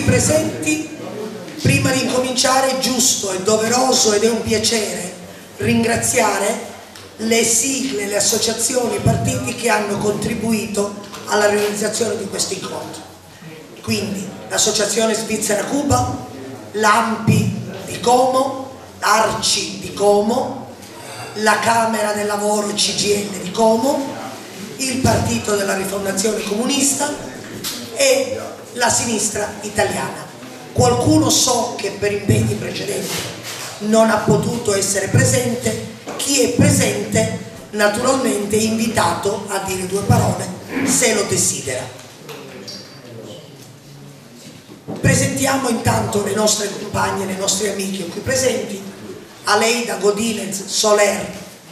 presenti, prima di incominciare è giusto, è doveroso ed è un piacere ringraziare le sigle, le associazioni, i partiti che hanno contribuito alla realizzazione di questo incontro. Quindi l'Associazione Svizzera Cuba, l'ANPI di Como, l'ARCI di Como, la Camera del Lavoro CGIL di Como, il Partito della Rifondazione Comunista e la sinistra italiana. Qualcuno so che per impegni precedenti non ha potuto essere presente. Chi è presente naturalmente è invitato a dire due parole se lo desidera. Presentiamo intanto le nostre compagne, le nostre amiche qui presenti. Aleida Godinez Soler,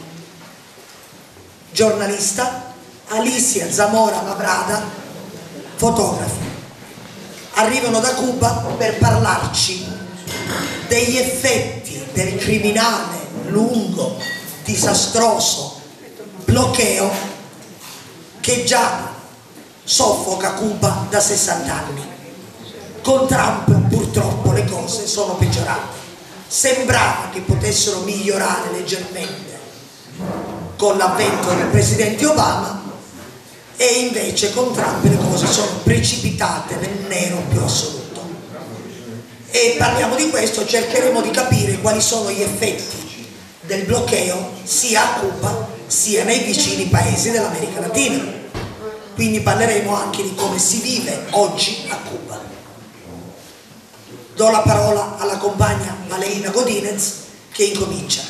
giornalista, Alicia Zamora Labrada, fotografa. Arrivano da Cuba per parlarci degli effetti del criminale, lungo, disastroso bloqueo che già soffoca Cuba da 60 anni. Con Trump purtroppo le cose sono peggiorate. Sembrava che potessero migliorare leggermente con l'avvento del presidente Obama e invece con Trump le cose sono precipitate nel nero più assoluto. E parliamo di questo, cercheremo di capire quali sono gli effetti del bloqueo sia a Cuba sia nei vicini paesi dell'America Latina. Quindi parleremo anche di come si vive oggi a Cuba. Do la parola alla compagna Aleida Godinez che incomincia.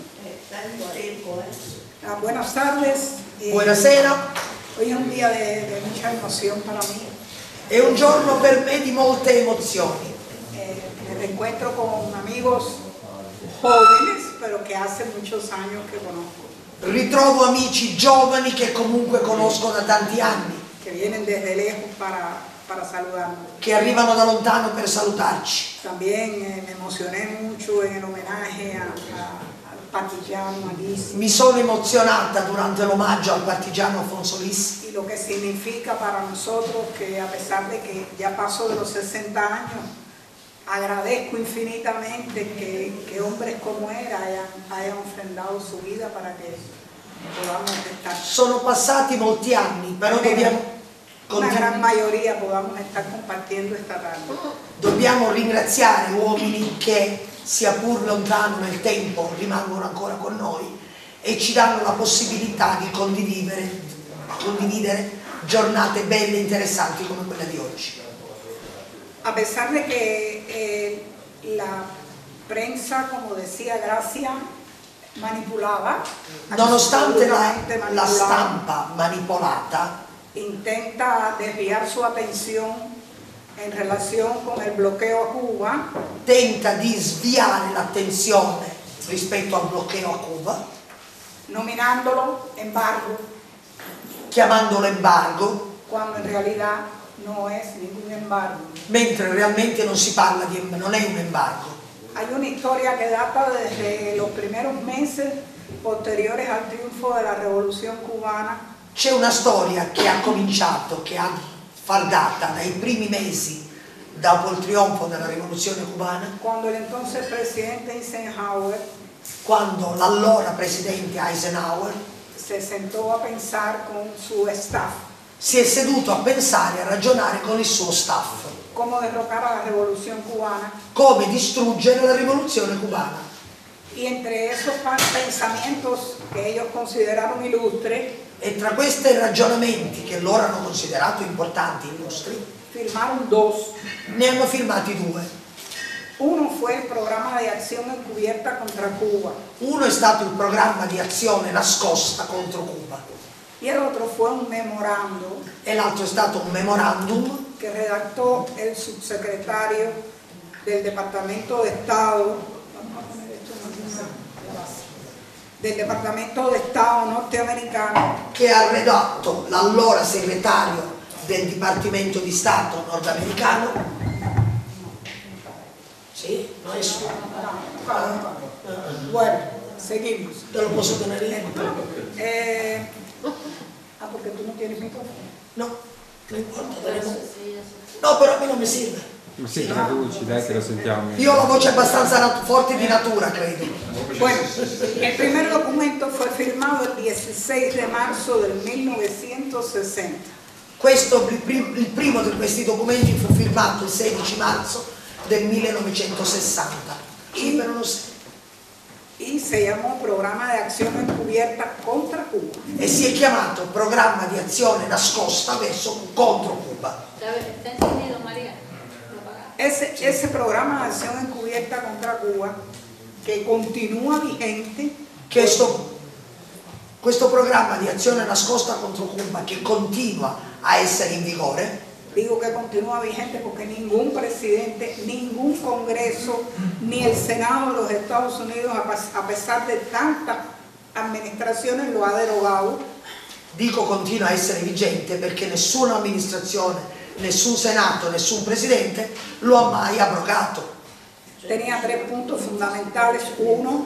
Buenas tardes. Buonasera. Hoy es un día de mucha emoción para mí. È un giorno per me di molte emozioni. Me reencuentro con amigos jóvenes, pero que hace muchos años que conozco. Ritrovo amici giovani che comunque conosco da tanti anni. Que vienen desde lejos para saludarnos. Che arrivano da lontano per salutarci. También me emocioné mucho en el homenaje al partigiano Alisi. Mi sono emozionata durante l'omaggio al partigiano Alfonso Lissi. Y lo que significa para nosotros que a pesar de que ya pasó de los 60 años, agradezco infinitamente que hombres como él hayan ofrendado su vida para que podamos estar. Sono passati molti anni, però una gran mayoría podamos estar compartiendo esta tarde. Dobbiamo ringraziare uomini che, sia pur lontano nel tempo, rimangono ancora con noi e ci danno la possibilità di condividere giornate belle e interessanti come quella di oggi. A pesar de que la prensa, como decía Gracia, manipulaba, nonostante la stampa manipolata intenta desviar su atención en relación con el bloqueo a Cuba, tenta di sviare l'attenzione rispetto al bloqueo a Cuba, nominándolo embargo, chiamandolo embargo, cuando en realidad no es ningún embargo. Mentre realmente non si parla di non è un embargo. Hay una historia que data desde los primeros meses posteriores al triunfo de la Revolución Cubana. C'è una storia che ha cominciato, che ha far data dai primi mesi dopo il trionfo della rivoluzione cubana, quando l'entonces presidente Eisenhower, quando l'allora presidente Eisenhower se sentò a pensar con su staff, si è seduto a pensare, a ragionare con il suo staff come derrocar a la rivoluzione cubana, come distruggere la rivoluzione cubana. Y entre esos pensamientos que ellos consideraron ilustres, e tra questi ragionamenti che loro hanno considerato importanti, illustri, firmaron dos. Ne hanno firmati due. Uno fue el programa de acción encubierta contra Cuba. Uno è stato il programma di azione nascosta contro Cuba. Y el otro fue un memorando. E l'altro è stato un memorandum que redactó el subsecretario del Departamento de Estado, del Departamento de Estado norteamericano, che ha redatto l'allora segretario del Dipartimento di Stato nordamericano. Sì? No è suo. Bueno, seguimos. Te lo posso tenere lento? Porque tú no tienes micrófono. No, no importa, tenemos. No, però a me non mi serve. Ma si traduci, dai che lo sentiamo. Io ho la voce abbastanza forte di natura, credo. Bueno, el primer documento fue firmado el 16 de marzo del 1960. Il primo di questi documenti fu firmato il 16 marzo del 1960. Sì, però non sé. Y se llamó Programa de Acción Encubierta contra Cuba. E si è chiamato Programma di azione nascosta contro Cuba. ¿Está entendido, María? Ese programa de acción encubierta contra Cuba, que continúa vigente, Questo programma di azione nascosta contro Cuba, che continua a essere in vigore, digo que continúa vigente porque ningún presidente, ningún Congreso, ni el Senado de los Estados Unidos, a pesar de tantas administraciones, lo ha derogado. dico continua a essere vigente perché nessuna amministrazione, nessun Senato, nessun Presidente lo ha mai abrogato. Tenía 3 puntos fundamentales. Uno,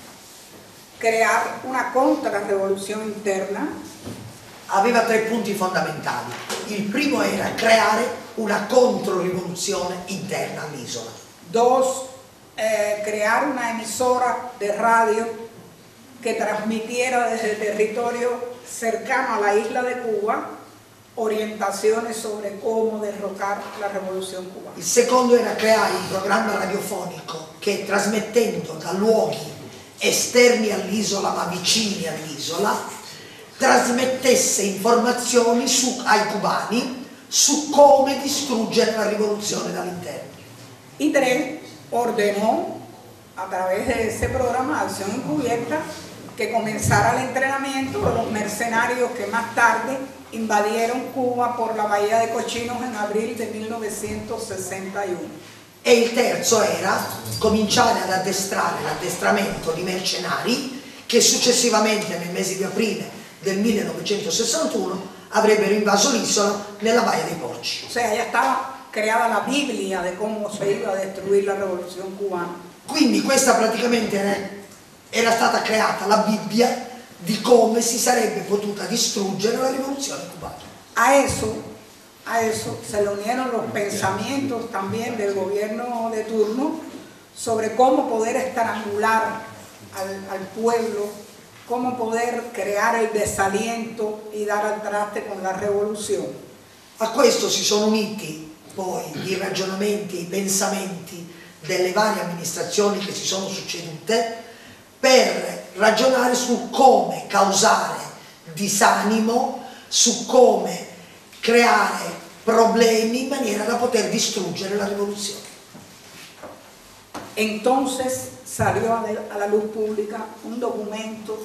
crear una contrarrevolución interna. Aveva 3 punti fondamentali. Il primo era creare una controrivoluzione interna all'isola. 2, crear una emisora de radio que transmitiera desde el territorio cercano a la isla de Cuba orientaciones sobre cómo derrocar la revolución cubana. Il secondo era creare un programma radiofonico che, trasmettendo da luoghi esterni all'isola ma vicini all'isola, trasmettesse informazioni ai cubani su come distruggere la rivoluzione dall'interno. Y 3, ordenó a través de ese programa de acción encubierta que comenzara el entrenamiento de los mercenarios que más tarde invadieron Cuba por la Bahía de Cochinos en abril de 1961. E il terzo era cominciare ad addestrare l'addestramento di mercenari che successivamente nel mese di aprile del 1961 avrebbero invaso l'isola nella Baia dei Porci. O sea, ya estaba creada la Biblia de cómo se iba a destruir la revolución cubana. Quindi questa praticamente era stata creata la Bibbia di come si sarebbe potuta distruggere la rivoluzione cubana. A eso se le unieron los pensamientos también del gobierno de turno sobre cómo poder estrangular al pueblo, cómo poder crear el desaliento y dar al traste con la revolución. A questo si sono uniti poi i ragionamenti, i pensamenti delle varie amministrazioni che si sono succedute per ragionare su come causare disanimo, su come creare problemi in maniera da poter distruggere la rivoluzione. Entonces salió a la luz pública un documento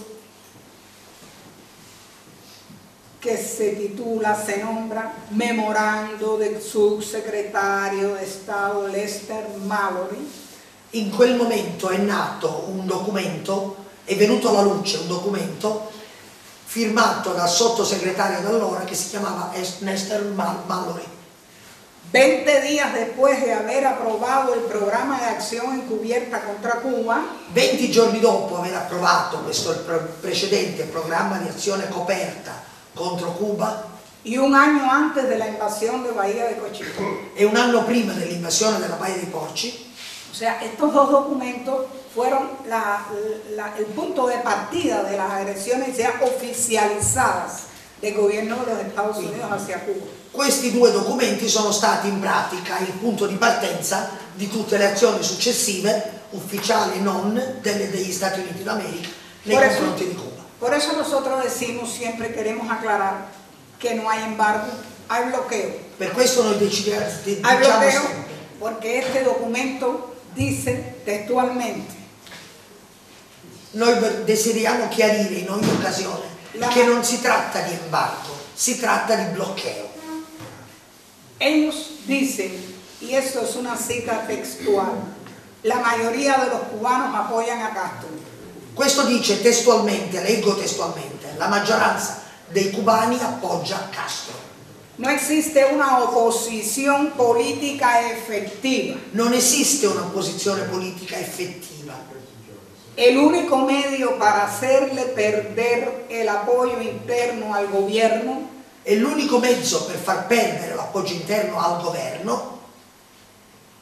que se nombra Memorando del subsecretario de Estado Lester Mallory. In quel momento è nato un documento, è venuto alla luce un documento firmato dal sottosegretario d'allora che si chiamava Lester Mallory. 20 días después de haber aprobado el programa de acción encubierta contra Cuba, 20 giorni dopo aver approvato questo precedente programma di azione coperta contro Cuba, y un año antes de la invasión de Bahía de Cochinos, e un anno prima dell'invasione della Baia dei Porci, o sea, estos 2 documentos fueron el punto de partida de las agresiones ya oficializadas del gobierno de los Estados Unidos hacia Cuba. questi 2 documenti sono stati in pratica il punto di partenza di tutte le azioni successive, ufficiali e non, degli Stati Uniti d'America nei confronti di Cuba. Por eso nosotros decimos, siempre queremos aclarar que no hay embargo, hay bloqueo. Per questo noi Hay diciamo bloqueo sempre, porque este documento dice textualmente: noi desideriamo chiarire in ogni occasione che non si tratta di embargo, si tratta di bloqueo. ellos dicen, y esto es una cita textual, la mayoría de los cubanos apoyan a Castro. Questo dice testualmente, leggo testualmente, la maggioranza dei cubani appoggia Castro. No existe una oposición política efectiva. Non esiste una posizione politica effettiva. El único medio para hacerle perder el apoyo interno al gobierno E l'unico mezzo per far perdere l'appoggio interno al governo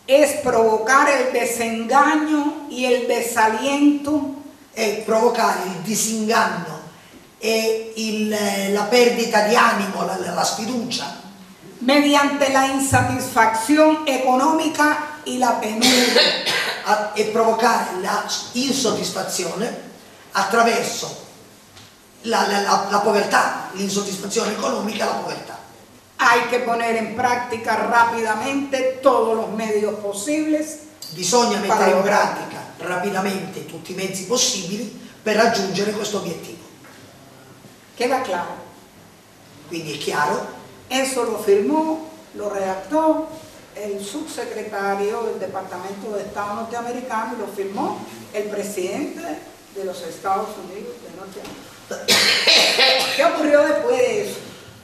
es provocar el desengaño y el desaliento è provocare il disinganno e la perdita di animo, la sfiducia, mediante la insatisfacción económica y la penuria. e provocare la insoddisfazione attraverso la povertà, l'insoddisfazione economica e la povertà. Hay que poner en práctica rápidamente todos los medios posibles. Bisogna mettere in pratica rapidamente tutti i mezzi possibili per raggiungere questo obiettivo. Queda claro. Quindi è chiaro, Eso lo firmó, lo redactó el subsecretario del Departamento de Estado norteamericano y lo firmó el presidente de los Estados Unidos de Norteamérica. ¿Qué ocurrió después de eso?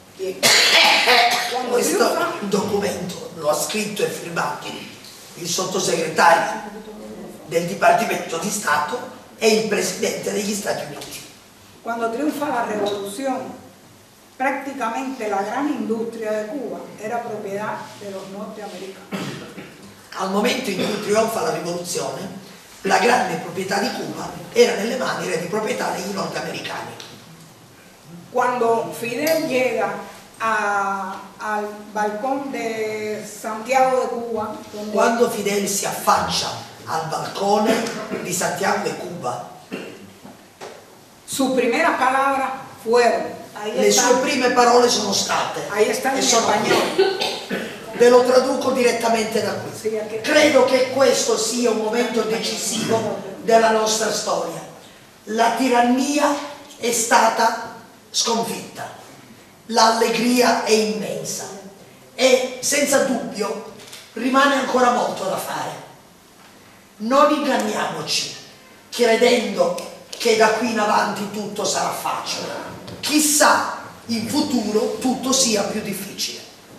Cuando questo triunfa, documento lo ha scritto e firmato il sottosegretario del Dipartimento di Stato e il Presidente degli Stati Uniti. cuando triunfa la revolución, prácticamente la gran industria de Cuba era propiedad de los norteamericanos. Al momento in cui trionfa la rivoluzione, la grande proprietà di Cuba era nelle mani, era di proprietà degli nordamericani. Cuando Fidel llega al balcón de Santiago de Cuba, donde Quando Fidel si affaccia al balcone di Santiago de Cuba, sus primeras palabras fueron, ahí le está, sue prime parole sono state, ahí está e en sono español. ve lo traduco direttamente da qui. Sí, aquí. Credo che questo sia un momento decisivo della nostra storia. La tirannia è stata sconfitta, l'allegria è immensa e senza dubbio rimane ancora molto da fare. Non inganniamoci credendo che da qui in avanti tutto sarà facile. Chissà in futuro tutto sia più difficile.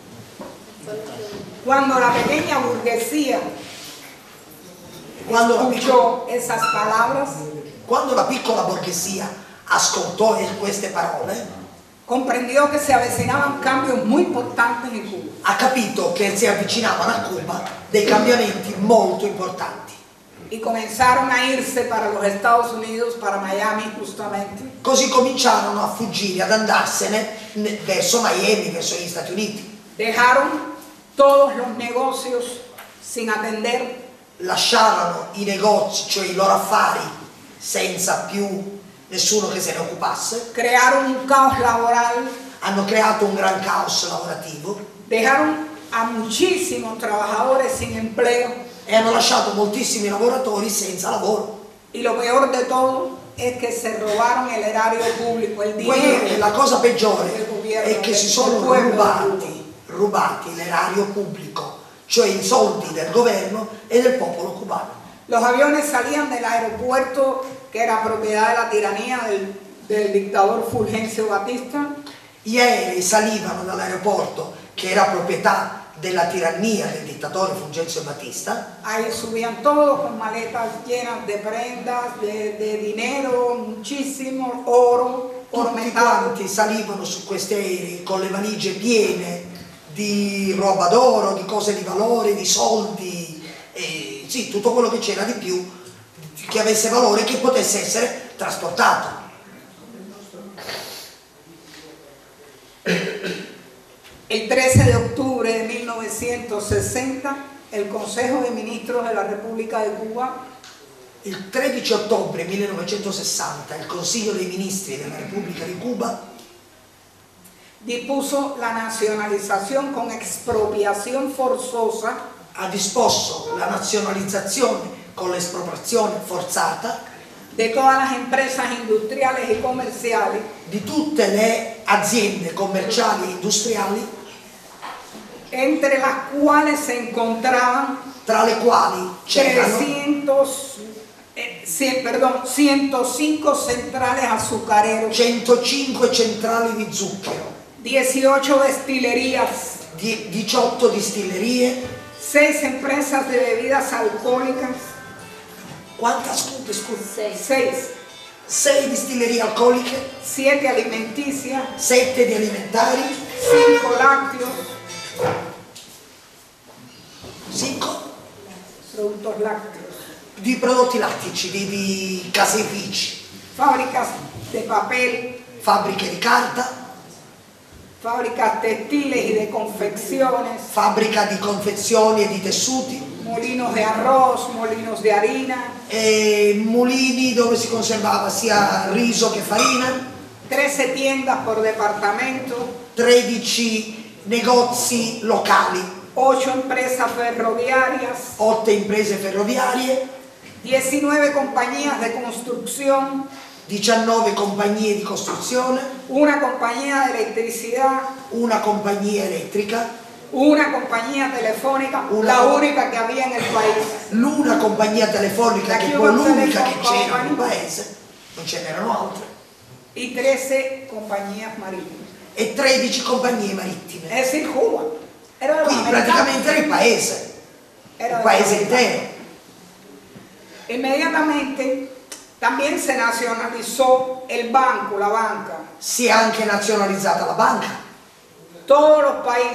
Cuando la pequeña burguesía Quando escuchó esas palabras, Quando la piccola borghesia ascoltò queste parole, comprendió que se avecinaban cambios muy importantes en Cuba. ha capito che si avvicinavano a Cuba dei cambiamenti molto importanti. Y comenzaron a irse para los Estados Unidos, para Miami justamente. Così cominciarono a fuggire, ad andarsene verso Miami, verso gli Stati Uniti. Dejaron todos los negocios sin atender, Lasciarono i negozi, cioè i loro affari, senza più nessuno che se ne occupasse. crearon un caos laboral, Hanno creato un gran caos lavorativo dejaron a muchísimos trabajadores sin empleo. e hanno lasciato moltissimi lavoratori senza lavoro. Y lo peor de todo es que se robaron el erario público, el dinero. La cosa peggiore del gobierno, è che si del sono pueblo. rubati l'erario pubblico, cioè i soldi del governo e del popolo cubano. Los aviones salían del aeropuerto que era propiedad de la tiranía del dictador Fulgencio Batista. Gli aerei salivano dall'aeroporto che era proprietà della tirannia del dittatore Fulgencio Batista. Ahí subían todos con maletas llenas de prendas, de dinero, muchísimo oro, oro Tutti metal. quanti salivano su questi aerei con le valigie piene di roba d'oro, di cose di valore, di soldi, sì, tutto quello che c'era di più, che avesse valore e che potesse essere trasportato. El 13 de octubre de 1960, el Consejo de Ministros de la República de Cuba Il 13 ottobre 1960 il Consiglio dei Ministri della Repubblica di Cuba dispuso la nacionalización con expropiación forzosa ha disposto la nazionalizzazione con l'espropriazione forzata de todas las empresas industriales y comerciales di tutte le aziende commerciali e industriali, entre las cuales se encontraban tra le quali c'erano 105 centrales azucareros, 105 centrali di zucchero, 18 destilerías, 18 distillerie, 6 empresas de bebidas alcohólicas, quantas, scusa? 6 distillerie alcoliche, 7 alimenticias, 7 di alimentari, 5 lácteos, 5 productos lácteos, di prodotti lattici, di caseifici, fábricas de papel, fabbriche di carta, fábricas textiles y de confecciones, fabbrica di confezioni e di tessuti, molinos de arroz, molinos de harina, e mulini dove si conservava sia riso che farina, 13 tiendas por departamento, 13 negozi locali, 8 empresas ferroviarias, 8 imprese ferroviarie, 19 compañías de construcción, 19 compagnie di costruzione, una compañía de electricidad, una compagnia elettrica, una compañía telefónica, Una- la única que había en el país, l'una compagnia telefonica che La è poi Cuban l'unica che Telecom c'era nel Company. paese, non ce n'erano altre, y 13 compañías marítimas. e 13 compagnie marittime. Es decir, Cuba. Era de los Quindi americanos. praticamente era il paese Era de los paese americanos. intero. Inmediatamente también se nacionalizó el banco, la banca. Si è anche nazionalizzata la banca. Todos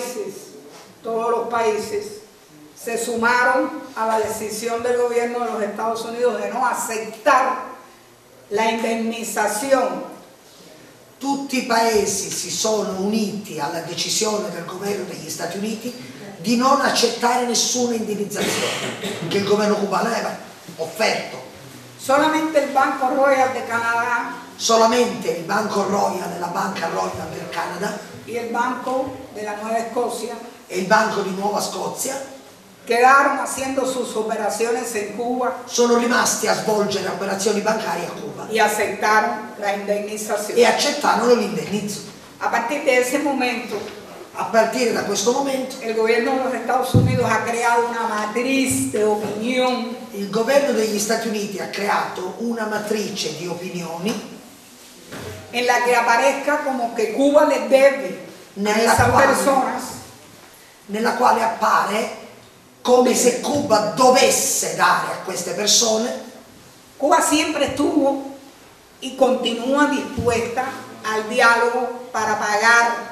los países se sumaron a la decisión del gobierno de los Estados Unidos de no aceptar la indemnización. Tutti i paesi si sono uniti alla decisione del governo degli Stati Uniti di non accettare nessuna indennizzazione che il governo cubano aveva offerto. Solamente el Banco Royal de Canadá Solamente il Banco Royal e la Banca Royal del Canada y el Banco de la Nueva Escocia e il Banco di Nuova Scozia quedaron haciendo sus operaciones en Cuba sono rimasti a svolgere operazioni bancarie a Cuba y aceptaron la indemnización. e accettarono l'indennizzo. A partir de ese momento, A partire da questo momento el gobierno de los Estados Unidos ha creado una matriz de opinión il governo degli Stati Uniti ha creato una matrice di opinioni en la que aparezca como que Cuba les debe a Nella esas quale- personas nella quale appare come se Cuba dovesse dare a queste persone. Cuba siempre estuvo y continúa dispuesta al diálogo para pagar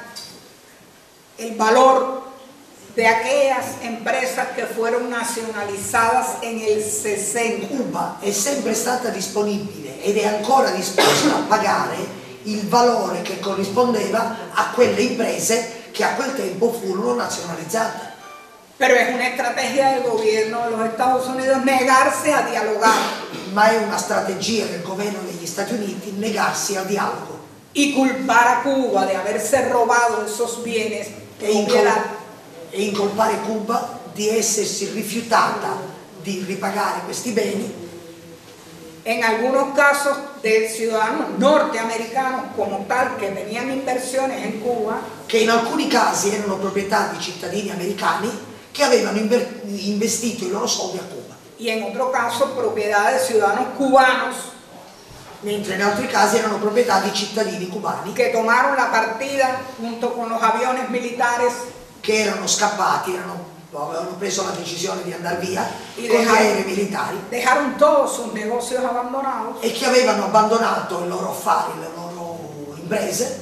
el valor de aquellas empresas que fueron nacionalizadas en el 60. Cuba è sempre stata disponibile ed è ancora disposta a pagare il valore che corrispondeva a quelle imprese che a quel tempo furono nazionalizzate. Pero es una estrategia del gobierno de los Estados Unidos negarse a dialogar Ma è una strategia del governo degli Stati Uniti negarsi al dialogo y culpar a Cuba de haberse robado esos bienes e propiedad. incolpare Cuba di essersi rifiutata di ripagare questi beni, En algunos casos de ciudadanos norteamericanos como tal que tenían inversiones en Cuba che in alcuni casi erano proprietà di cittadini americani che avevano investito i loro soldi a Cuba, y en otro caso propiedad de ciudadanos cubanos mentre in altri casi erano proprietà di cittadini cubani que tomaron la partida junto con los aviones militares che erano scappati, avevano preso la decisione di andare via y con gli aerei militari dejaron todos sus negocios abandonados e che avevano abbandonato i loro affari, le loro imprese.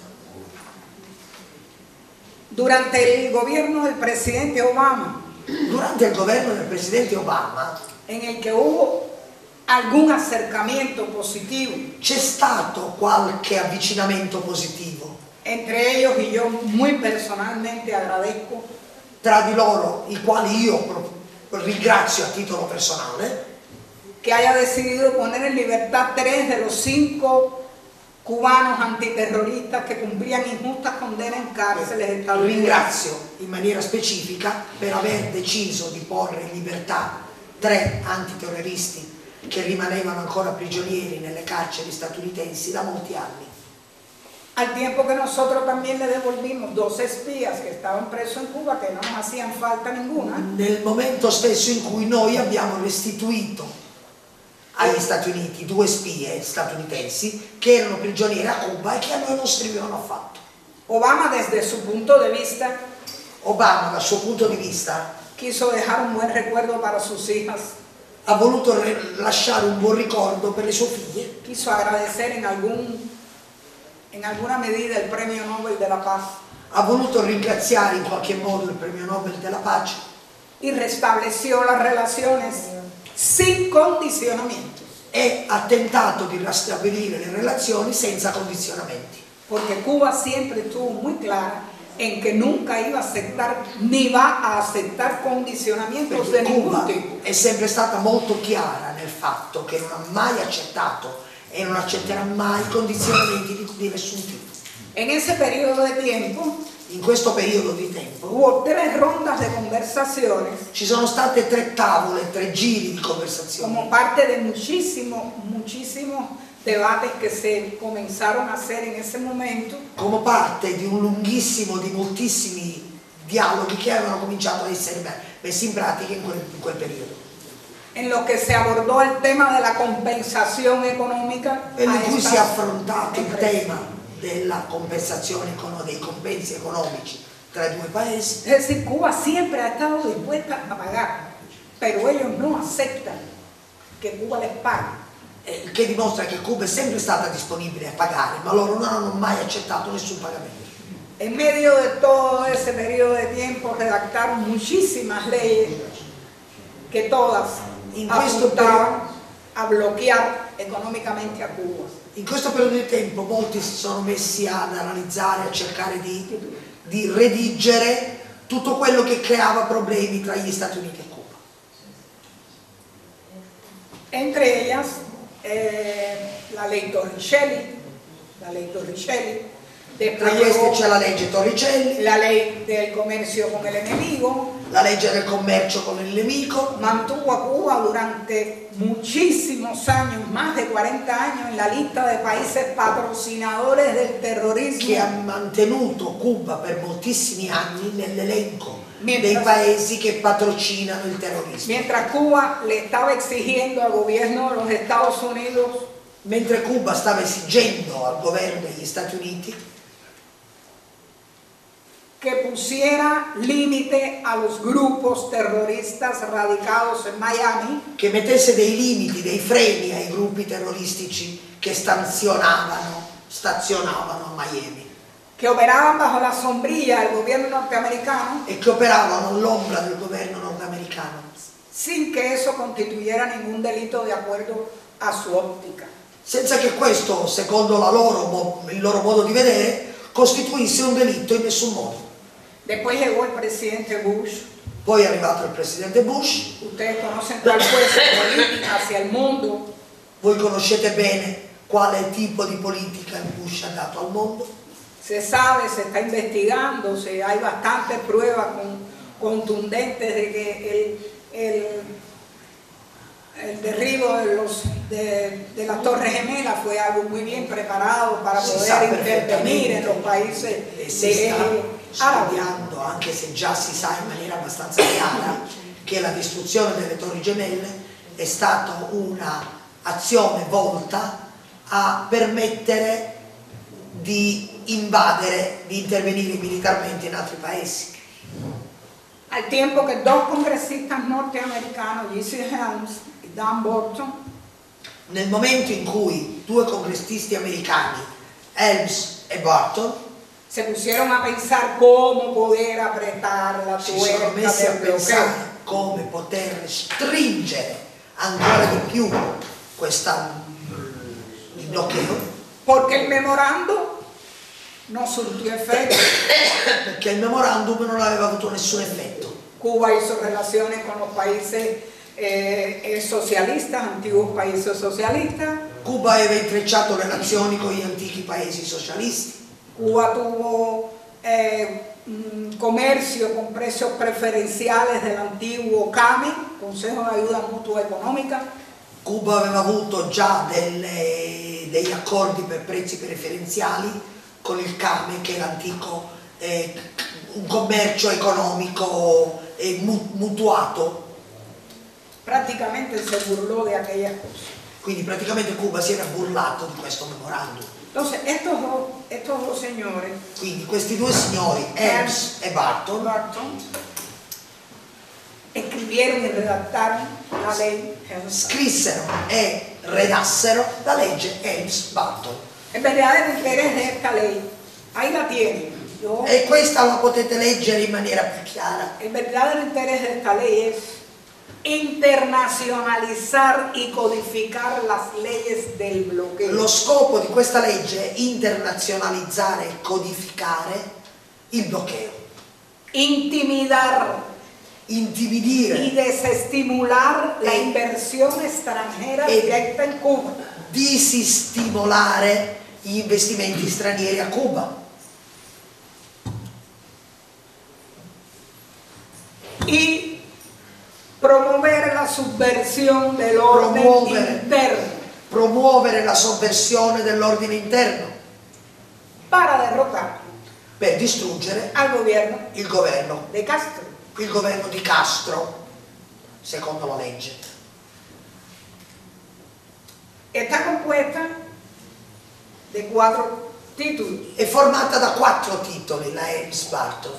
durante el gobierno del presidente Obama, Durante il governo del presidente Obama en el que hubo algún acercamiento positivo c'è stato qualche avvicinamento positivo entre ellos, y yo muy personalmente agradezco tra di loro, i quali io ringrazio a titolo personale, que haya decidido poner en libertad 3 de los 5 cubanos antiterroristas que cumplían injustas condenas en cárceles estadounidenses. ringrazio in maniera specifica per aver deciso di porre in libertà 3 antiterroristi che rimanevano ancora prigionieri nelle carceri statunitensi da molti anni. Al tiempo que nosotros también le devolvimos 2 espías que estaban presos en Cuba, que no nos hacían falta ninguna, Nel momento stesso in cui noi abbiamo restituito agli Stati Uniti 2 spie statunitensi che erano prigionieri a Cuba e che a noi non servivano affatto. Obama, desde su punto de vista, Obama, dal suo punto di vista, quiso dejar un buen recuerdo para sus hijas, ha voluto lasciare un buon ricordo per le sue figlie, quiso agradecer en alguna medida el Premio Nobel de la Paz ha voluto ringraziare in qualche modo il premio Nobel della pace y restableció las relaciones sin condicionamientos. E ha tentato di ristabilire le relazioni senza condizionamenti. Porque Cuba siempre estuvo muy clara en que nunca iba a aceptar ni va a aceptar condicionamientos de Perché ningún Cuba tipo. è sempre stata molto chiara nel fatto che non ha mai accettato e non accetterà mai condizionamenti di nessun tipo. En ese periodo de tiempo In questo periodo di tempo hubo 3 rondas de conversaciones ci sono state 3 tavole, 3 giri di conversazioni, como parte de muchísimos debates que se comenzaron a hacer en ese momento, come parte di un lunghissimo, di moltissimi dialoghi che avevano cominciato a essere messi in pratica in quel periodo, en lo que se abordó el tema de la compensación económica e in a cui si è estas affrontato il empresas. tema della compensazione, dei compensi economici tra i due paesi. Es decir, Cuba siempre ha estado dispuesta a pagar, pero ellos no aceptan que Cuba les pague. Il che dimostra che Cuba è sempre stata disponibile a pagare, ma loro non hanno mai accettato nessun pagamento. En medio de todo ese periodo de tiempo redactaron muchísimas leyes que todas In questo apuntaban a bloquear económicamente a Cuba. In questo periodo di tempo molti si sono messi ad analizzare, a cercare di redigere tutto quello che creava problemi tra gli Stati Uniti e Cuba. Entre ellas, la ley Torricelli, Tra después queste llegó c'è la legge Torricelli, la ley del comercio con el enemigo, la legge del commercio con il nemico, mantuvo a Cuba durante muchísimos años, más de 40 años, en la lista de países patrocinadores del terrorismo. che ha mantenuto Cuba per moltissimi anni nell'elenco dei Mientras- paesi che patrocinano il terrorismo. Mientras Cuba le estaba exigiendo al gobierno de los Estados Unidos Mentre Cuba stava esigendo al governo degli Stati Uniti que pusiera límite a los grupos terroristas radicados en Miami, che mettesse dei limiti, dei freni ai gruppi terroristici che stazionavano a Miami que operaban bajo la sombrilla del gobierno norteamericano, e che operavano all'ombra del governo nordamericano, sin que eso constituyera ningún delito de acuerdo a su óptica. senza che questo, secondo il loro modo di vedere, costituisse un delitto in nessun modo. Después llegó el presidente Bush. Poi è arrivato il presidente Bush, Ustedes conocen cuál fue su política hacia el mundo. voi conoscete bene quale tipo di politica Bush ha dato al mondo. Se sabe, se está investigando, hay bastantes pruebas contundentes de que el derribo de las Torres Gemelas fue algo muy bien preparado para Si poder sa intervenir en los perfettamente países e si sta árabes. studiando, anche se già si sa in maniera abbastanza chiara, che la distruzione delle Torri Gemelle è stata un'azione volta a permettere di invadere, di intervenire militarmente in altri paesi. Al tiempo que 2 congresistas norteamericanos, Jesse Helms y Dan Bolton, Nel momento in cui 2 congressisti americani, Helms e Barton, se pusieron a pensar cómo poder apretar la si sono tuerca messi a del bloqueo. pensare come poter stringere ancora di più il bloqueo, Porque el memorando no surtió efecto. perché il memorandum non aveva avuto nessun effetto. Cuba hizo relaciones con los países socialistas, antiguos países socialistas. Cuba aveva intrecciato relazioni con gli antichi paesi socialisti. Cuba tuvo comercio con precios preferenciales del antiguo CAME, Consejo de Ayuda Mutua Económica. Cuba aveva avuto già degli accordi per prezzi preferenziali con il CAME, che era antico, un commercio economico mutuato. Prácticamente se burló de aquellas cosas. Quindi praticamente Cuba si era burlato di questo memorandum. Entonces, estos dos señores, Quindi questi 2 signori, Helms e Barton, escribieron y redactaron la ley Helms. scrissero e redassero la legge Helms-Barton. El verdadero interés de esta ley, ahí la tienen. E questa la potete leggere in maniera più chiara. El verdadero interés de esta ley es internacionalizar y codificar las leyes del bloqueo. Lo scopo di questa legge è internazionalizzare e codificare il bloccheo. Intimidar Intimidire y desestimular la inversión extranjera directa en Cuba. Disistimolare gli investimenti stranieri a Cuba. Y promover la subversión del orden interno. Promuovere la sovversione dell'ordine interno Para derrotar per distruggere al gobierno il governo de Castro. di Castro, secondo la legge. Está compuesta de 4 títulos. È formata da 4 titoli, la Ems Barton.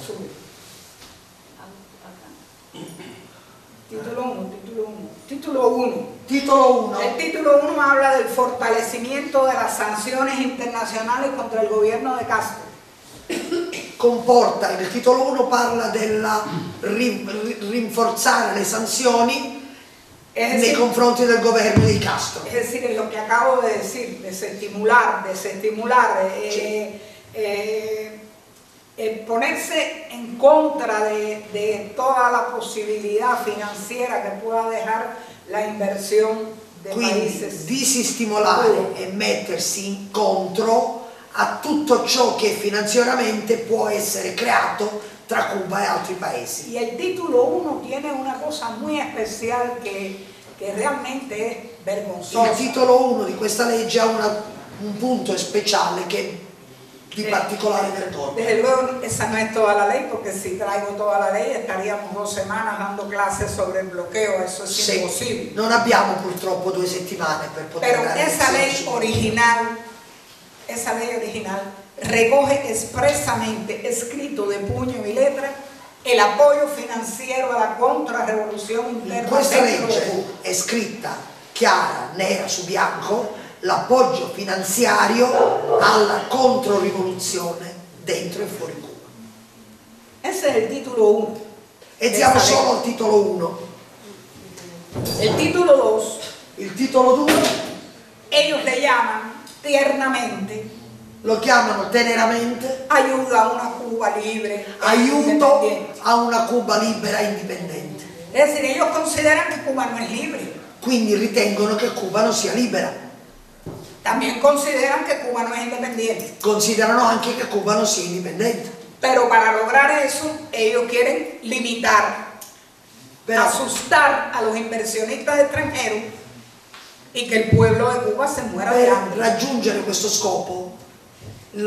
Título 1, título 1. Título 1. Titolo 1. El título 1 habla del fortalecimiento de las sanciones internacionales contra el gobierno de Castro. Comporta, il titolo 1 parla della rinforzare le sanzioni nei confronti del governo di Castro. Es decir, es lo que acabo de decir, desestimular, ponerse en contra de toda la posibilidad financiera que pueda dejar la inversión de Quindi países. disistimolare e mettersi contro a tutto ciò che finanziariamente può essere creato tra Cuba e altri paesi. Y el título 1 tiene una cosa muy especial que realmente es vergonzosa. Il titolo 1 di questa legge ha un punto speciale che di particolare vergogna. Desde luego esa no es toda la ley, porque si traigo toda la ley estaríamos 2 semanas dando clases sobre el bloqueo, eso es imposible. Non abbiamo purtroppo 2 settimane per poter Pero dare esa lezioni ley su- original recoge expresamente, escrito de puño y letra, el apoyo financiero a la contrarrevolución interna Questa dentro de legge Cuba. è scritta chiara, nera su bianco, l'appoggio finanziario alla controrivoluzione dentro e fuori Cuba. Ese es el título 1. E siamo solo al titolo 1. El título 2, Il titolo 2 ellos le llaman tiernamente lo chiamano teneramente ayuda a una Cuba libre, e aiuto independiente. a una Cuba libera e indipendente. Es decir, ellos consideran que Cuba no es libre. Quindi ritengono che Cuba non sia libera. También consideran que Cuba no es independiente. Considerano anche che Cuba non sia indipendente. Pero para lograr eso, ellos quieren limitar, Però asustar a los inversionistas extranjeros y que el pueblo de Cuba se muera de per hambre. raggiungere questo scopo il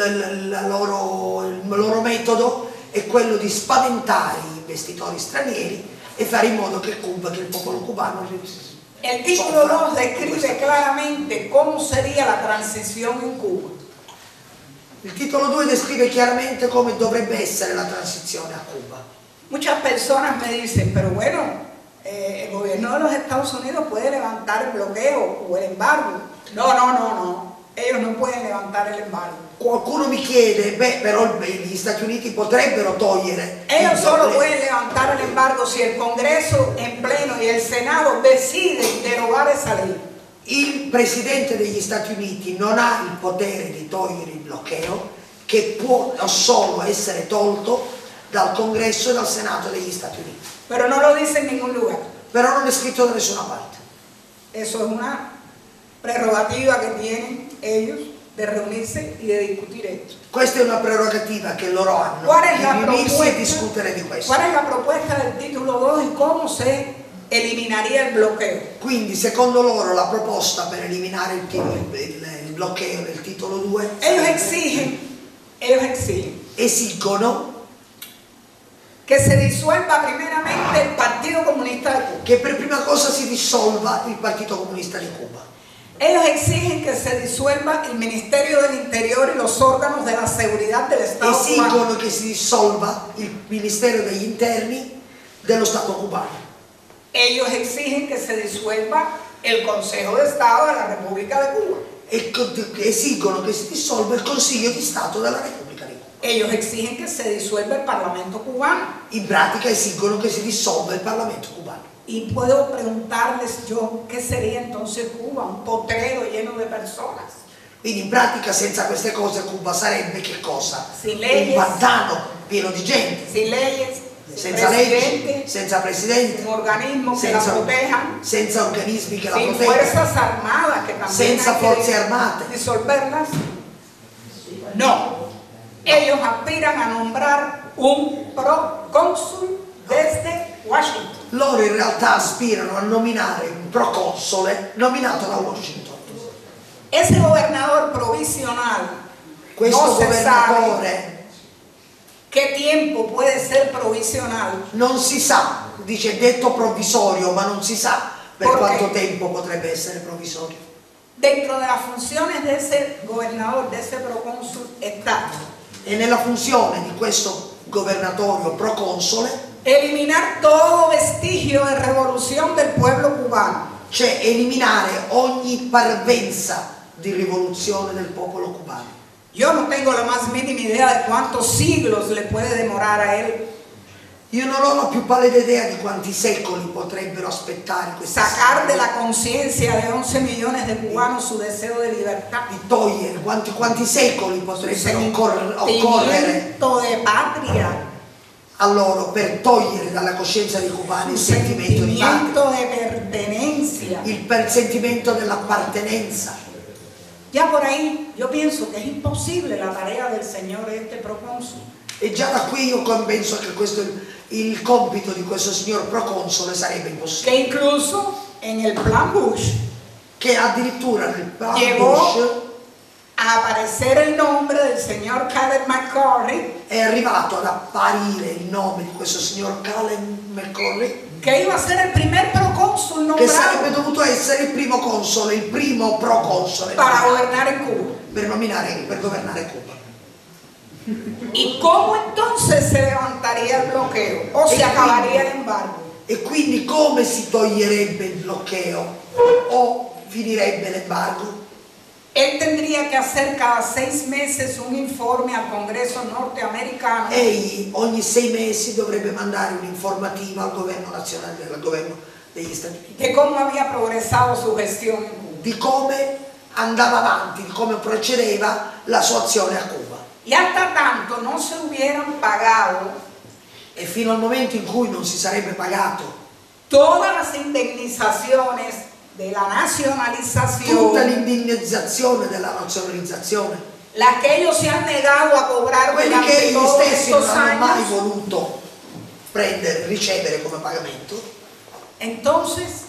loro metodo è quello di spaventare gli investitori stranieri e fare in modo che Cuba, che il popolo cubano El título 2 describe claramente cómo sería la transición en Cuba. Il titolo 2 descrive chiaramente come dovrebbe essere la transizione a Cuba. Muchas personas me dicen, pero bueno, el gobierno de los Estados Unidos puede levantar el bloqueo o el embargo. No. Ellos no pueden levantar el embargo. Qualcuno mi chiede, però gli Stati Uniti potrebbero togliere Ellos il solo blocco. pueden levantar el embargo si el Congreso en pleno y el Senado deciden derogar esa ley. Il Presidente degli Stati Uniti non ha il potere di togliere il bloqueo, che può solo essere tolto dal Congresso e dal Senato degli Stati Uniti. Pero no lo dice en ningún lugar. Però non è scritto da nessuna parte. Eso es una prerrogativa que tienen ellos de reunirse y de discutir esto. Questa è una prerogativa che loro hanno, ¿Cuál es di la riunirsi e propuesta? discutere di questo. ¿Cuál es la propuesta del título 2 y cómo se eliminaría el bloqueo? Quindi, secondo loro, la proposta per eliminare il bloqueo del titolo 2 Ellos exigen esigono que se disuelva primeramente el Partido Comunista de Cuba. che per prima cosa si dissolva il Partito Comunista di Cuba. Ellos exigen que se disuelva el Ministerio del Interior y los órganos de la seguridad del Estado cubano. Esigono che si dissolva il Ministero degli Interni dello Stato cubano. Ellos exigen que se disuelva el Consejo de Estado de la República de Cuba. E esigono che si dissolva il Consiglio di Stato della Repubblica di Cuba. Ellos exigen que se disuelva el Parlamento cubano. In pratica esigono che si dissolva il Parlamento cubano. Y puedo preguntarles yo, ¿qué sería entonces Cuba? Un potrero lleno de personas. Quindi in pratica senza queste cose Cuba sarebbe che cosa? Sin leyes. Un pantano pieno di gente, Sin leyes, sin senza leggi, presidente, senza presidente, sin organismos que la senza, protejan, senza organismi che la sin proteggano, fuerzas armadas que también senza hay que forze armate. disolverlas. No, ellos aspiran a nombrar un procónsul desde Washington. Loro in realtà aspirano a nominare un proconsole nominato da Washington. Ese gobernador provisional, Questo no se governatore ¿qué tiempo puede ser provisional? non si sa, dice detto provvisorio, ma non si sa per Perché? quanto tempo potrebbe essere provvisorio. Dentro de las funciones de ese gobernador, de ese procónsul, está E nella funzione di questo governatorio proconsole eliminar todo vestigio de revolución del pueblo cubano. c'è eliminare ogni parvenza di rivoluzione del popolo cubano. Yo no tengo la más mínima idea de cuántos siglos le puede demorar a él Io non ho la più pallida idea di quanti secoli potrebbero aspettare questa sacar de la conciencia de 11 millones de cubanos su deseo de libertad, di togliere, quanti secoli su potrebbero occorrere sentimiento de patria, a loro per togliere dalla coscienza dei cubani il su sentimento di patria, sentimiento de pertenencia. il sentimento dell'appartenenza. Ya por ahí yo pienso que es imposible la tarea del señor este procónsul. E già da qui io penso che questo il compito di questo signor proconsole sarebbe impossibile. Que incluso en el plan Bush Che addirittura nel plan llegó Bush a aparecer el nombre del señor Caleb McCarthy, è arrivato ad apparire il nome di questo signor Caleb McCarthy, que iba a ser el primer procónsul che sarebbe nombrado dovuto essere il primo console, il primo proconsole para gobernar en Cuba. per governare Cuba. ¿Y cómo entonces se levantaría el bloqueo o se acabaría el embargo? E quindi come si toglierebbe il bloqueo o finirebbe l'embargo? Él tendría que hacer cada 6 meses un informe al Congreso norteamericano Egli ogni 6 mesi dovrebbe mandare un'informativa al governo nazionale, al governo degli Stati Uniti, de cómo había progresado su gestión en Cuba. di come andava avanti, di come procedeva la sua azione a Cuba. Y hasta tanto no se hubieran pagado E fino al momento in cui non si sarebbe pagato todas las indemnizaciones de la nacionalización, tutta l'indennizzazione della nazionalizzazione, las que ellos se han negado a cobrar quelli che durante egli todos stessi non estos hanno mai años, voluto ricevere come pagamento, entonces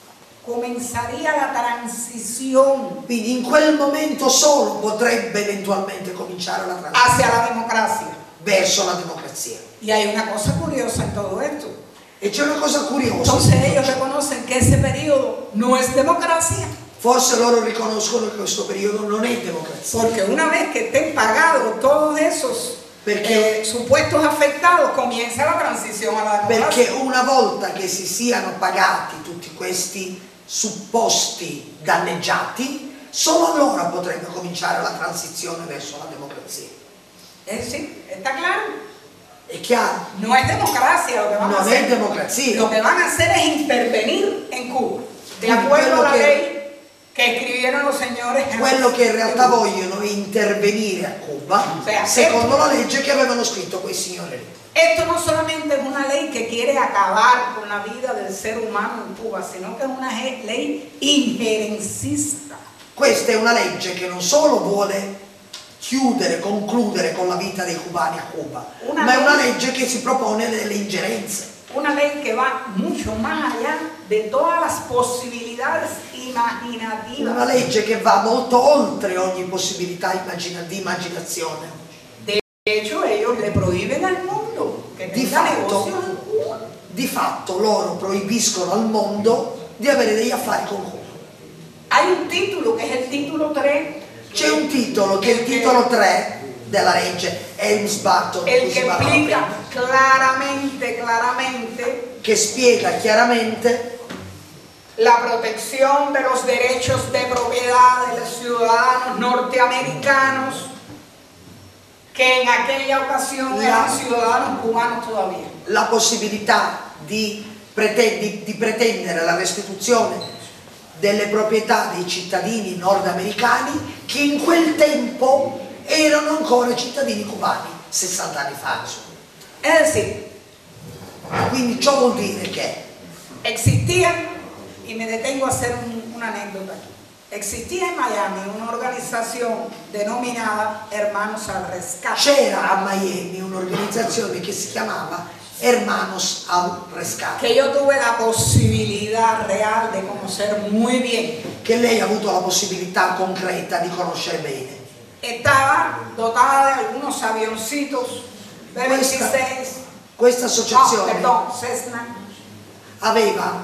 comenzaría la transición quindi in quel momento solo potrebbe eventualmente cominciare la transizione hacia la democracia. verso la democrazia. Y hay una cosa curiosa en todo esto. E c'è una cosa curiosa, Entonces ellos reconocen que ese periodo no es democracia, forse loro riconoscono che questo periodo non è democrazia, porque una vez que estén pagados todos esos Perché- supuestos afectados, comienza la transición a la democracia. perché una volta che si siano pagati tutti questi supposti danneggiati, solo allora potrebbe cominciare la transizione verso la democrazia. Sí, está claro. È chiaro? No es democracia lo que van a Non è hacer. democrazia. Lo que van a hacer es intervenir en Cuba, de Quindi acuerdo a quello la che- ley que escribieron los señores. Quello che in realtà vogliono è intervenire a Cuba Cioè, secondo la legge che avevano scritto quei signori lì. Esto no solamente es una ley que quiere acabar con la vida del ser humano en Cuba, sino que es una ley injerencista. Questa è una legge che non solo vuole concludere con la vita dei cubani a Cuba, ma è una legge che si propone delle ingerenze. Una ley que va mucho más allá de todas las posibilidades imaginativas. Una legge che va molto oltre ogni possibilità di immaginazione. De hecho, ellos le prohíben al mundo que Di tenga fatto, negocios en Cuba. di fatto loro proibiscono al mondo di avere degli affari con Cuba. Hay un título que es el título 3, C'è un titolo che è il titolo 3 della legge Helms-Burton, el que explica claramente che spiega chiaramente la protección de los derechos de propiedad de los ciudadanos norteamericanos que en aquella ocasión eran ciudadanos cubanos todavía. La possibilità di pretendere la restituzione delle proprietà dei cittadini nordamericani che in quel tempo erano ancora cittadini cubani, 60 anni fa. Es decir, Quindi ciò vuol dire che existía, y me detengo a hacer una anécdota aquí, existía en Miami una organización denominada Hermanos al Rescate. c'era a Miami un'organizzazione che si chiamava Hermanos al Rescate, Que yo tuve la posibilidad real de conocer muy bien. che lei ha avuto la possibilità concreta di conoscere bene. Estaba dotada de algunos avioncitos B-26, Questa associazione Cessna, aveva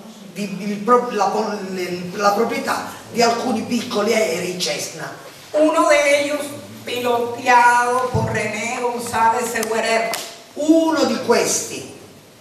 la proprietà di alcuni piccoli aerei Cessna. uno de ellos piloteado por René González Seguerer. Uno di questi,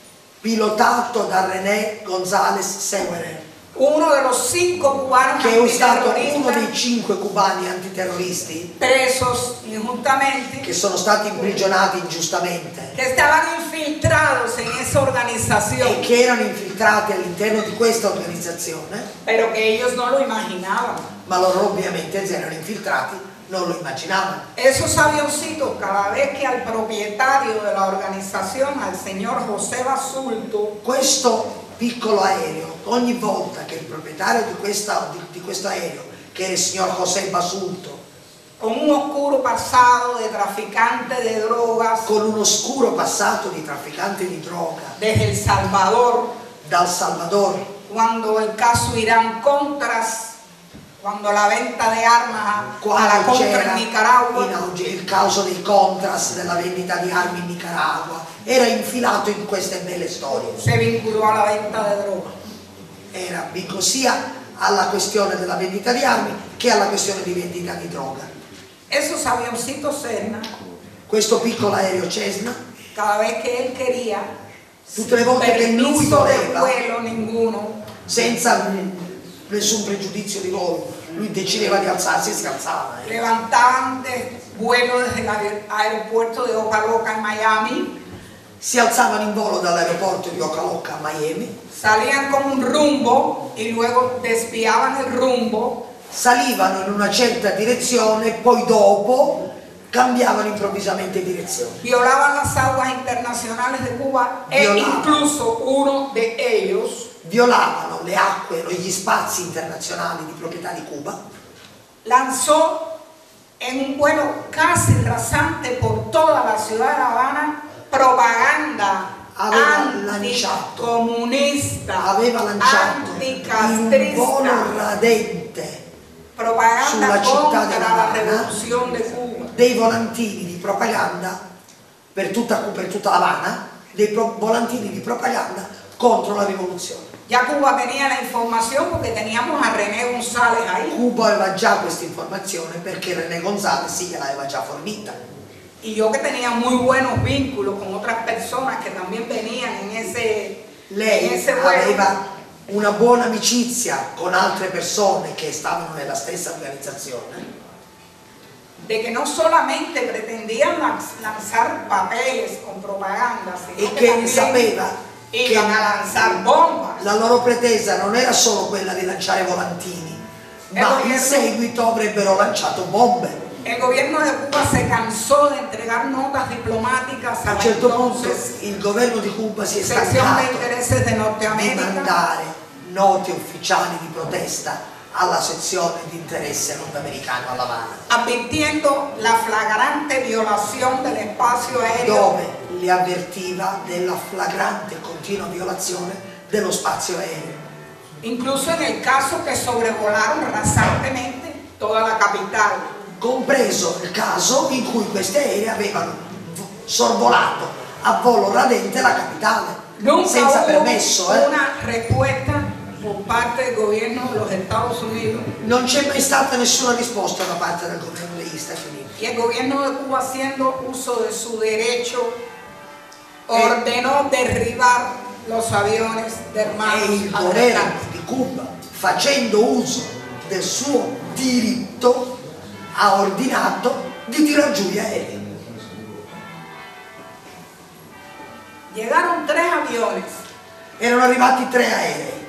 pilotato da René González Seguerer, Uno de los 5 cubanos che è stato uno antiterroristas dei 5 cubani antiterroristi presos injustamente, che sono stati imprigionati ingiustamente que estaban infiltrados en esa e organización, che erano infiltrati all'interno di questa organizzazione, pero que ellos no lo imaginaban. ma loro ovviamente se erano infiltrati non lo immaginavano. Esos avioncitos, cada vez que al propietario de la organización, al señor José Basulto, Questo piccolo aereo, ogni volta che il proprietario di questo aereo, che era il signor José Basulto, con un oscuro pasado de traficante de drogas con un oscuro passato di trafficante di droga desde El Salvador, dal Salvador, cuando el caso Irán Contras, cuando la venta de armas a la quando contra c'era en Nicaragua, in auge il caso dei Contras, della vendita di armi in Nicaragua, era infilato in queste belle storie. se vinculó a la venta de drogas. Era vinco sia alla questione della vendita di armi che alla questione di vendita di droga. Esos avioncitos Cessna, Questo piccolo aereo Cessna, cada vez que él quería, tutte le volte che lui permiso de voleva, vuelo ninguno, senza nessun pregiudizio di volo, lui decideva di alzarsi e si alzava. levantaban de vuelo desde el aeropuerto de Opa-locka en Miami, Si alzavano in volo dall'aeroporto di Opa-locka a Miami, salían con un rumbo y luego desviaban el rumbo, salivano in una certa direzione e poi dopo cambiavano improvvisamente direzione. violaban las aguas internacionales de Cuba e Violaban. incluso uno de ellos Violavano le acque e gli spazi internazionali di proprietà di Cuba, lanzó en un vuelo casi rasante por toda la ciudad de La Habana propaganda anticomunista, aveva lanciato in un volo anticastrista, radente propaganda sulla città di La contra la Habana revolución de Cuba. dei volantini di propaganda per tutta La Habana, volantini di propaganda contro la rivoluzione. Ya Cuba tenía la información porque teníamos a René González ahí. Cuba aveva già questa informazione perché René González sì gliel'aveva già fornita. Y yo que tenía muy buenos vínculos con otras personas que también venían en ese Lei vuelo. aveva una buona amicizia con altre persone che stavano nella stessa organizzazione, De que no solamente pretendían lanzar papeles con propaganda, sino e que che también sapeva iban a lanzar bombas. la loro pretesa non era solo quella di lanciare volantini, ma in seguito avrebbero lanciato bombe. El gobierno de Cuba se cansó de entregar notas diplomáticas A a un la certo punto entonces il governo di Cuba si è sección de stancato intereses de di Norteamérica, mandare note ufficiali di protesta alla sezione di interesse nordamericano a La Habana, advirtiendo la flagrante violación del espacio aéreo dove li avvertiva della flagrante e continua violazione dello spazio aereo, incluso en el caso que sobrevolaron rasantemente toda la capital. compreso il caso in cui questi aerei avevano sorvolato a volo radente la capitale, Nunca senza hubo permesso. una respuesta por parte del gobierno de los Estados Unidos, Non c'è mai stata nessuna risposta da parte del governo degli Stati Uniti. y el gobierno de Cuba, haciendo uso de su derecho, ordenó derribar los aviones de E Hermanos il al governo Rescate. di Cuba, facendo uso del suo diritto, ha ordinato di tirar giù gli aerei. Llegaron 3 aviones. Erano arrivati 3 aerei.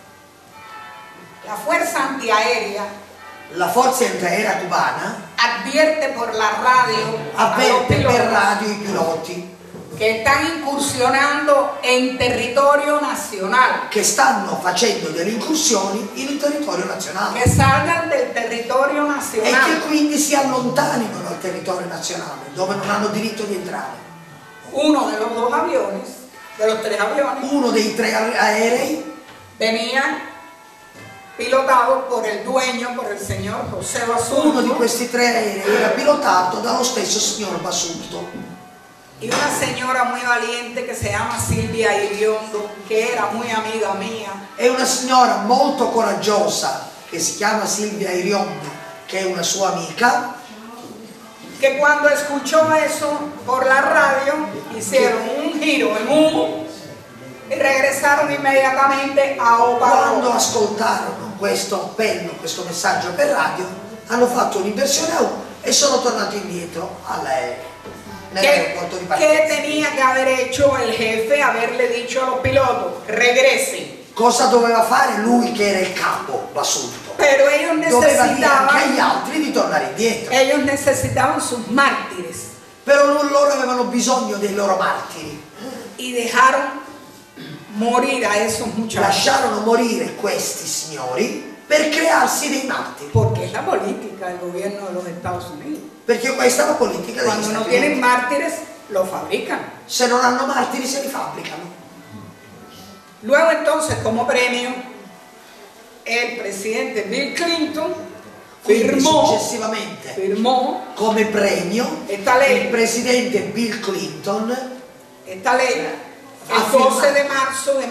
La Fuerza Antiaérea La forza antiaerea cubana advierte por la radio a los avverte per pilotos radio i piloti que están incursionando en territorio nacional, che stanno facendo delle incursioni in territorio nazionale que salgan del territorio e che nacional. quindi si allontanino dal territorio nazionale dove non hanno diritto di entrare. Uno de los 2 aviones, de los 3 aviones, Uno dei 3 aerei venía pilotado por el dueño, por el señor José uno di Basulto, questi 3 aerei era pilotato dallo stesso signor Basulto y una señora muy valiente que se llama Silvia Iriondo, que era muy amiga mía. e una signora molto coraggiosa che si chiama Silvia Iriondo, che è una sua amica, Que cuando escuchó eso por la radio hicieron un giro en U y regresaron inmediatamente a quando Opa. ascoltarono questo appello, questo messaggio per radio, hanno fatto un'inversione a U e sono tornati indietro nell'aeroporto di ¿Qué partenza. tenía que haber hecho el jefe? Haberle dicho a los pilotos, regresen. Cosa doveva fare lui che era il capo, Basulto? Pero ellos Doveva dire anche agli necesitaban, altri di tornare indietro. ellos necesitaban sus mártires Però loro avevano bisogno dei loro martiri. y dejaron morir a esos muchachos. Lasciarono morire questi signori per crearsi dei martiri. Porque es la política del gobierno de los Estados Unidos. Perché questa è la politica degli Cuando no Stati tienen Uniti. mártires, lo fabrican. Se non hanno martiri se li fabbricano. Luego entonces, como premio, el presidente Bill Clinton Quindi firmó successivamente, come premio, esta ley. il presidente Bill Clinton esta ley el 12 de marzo de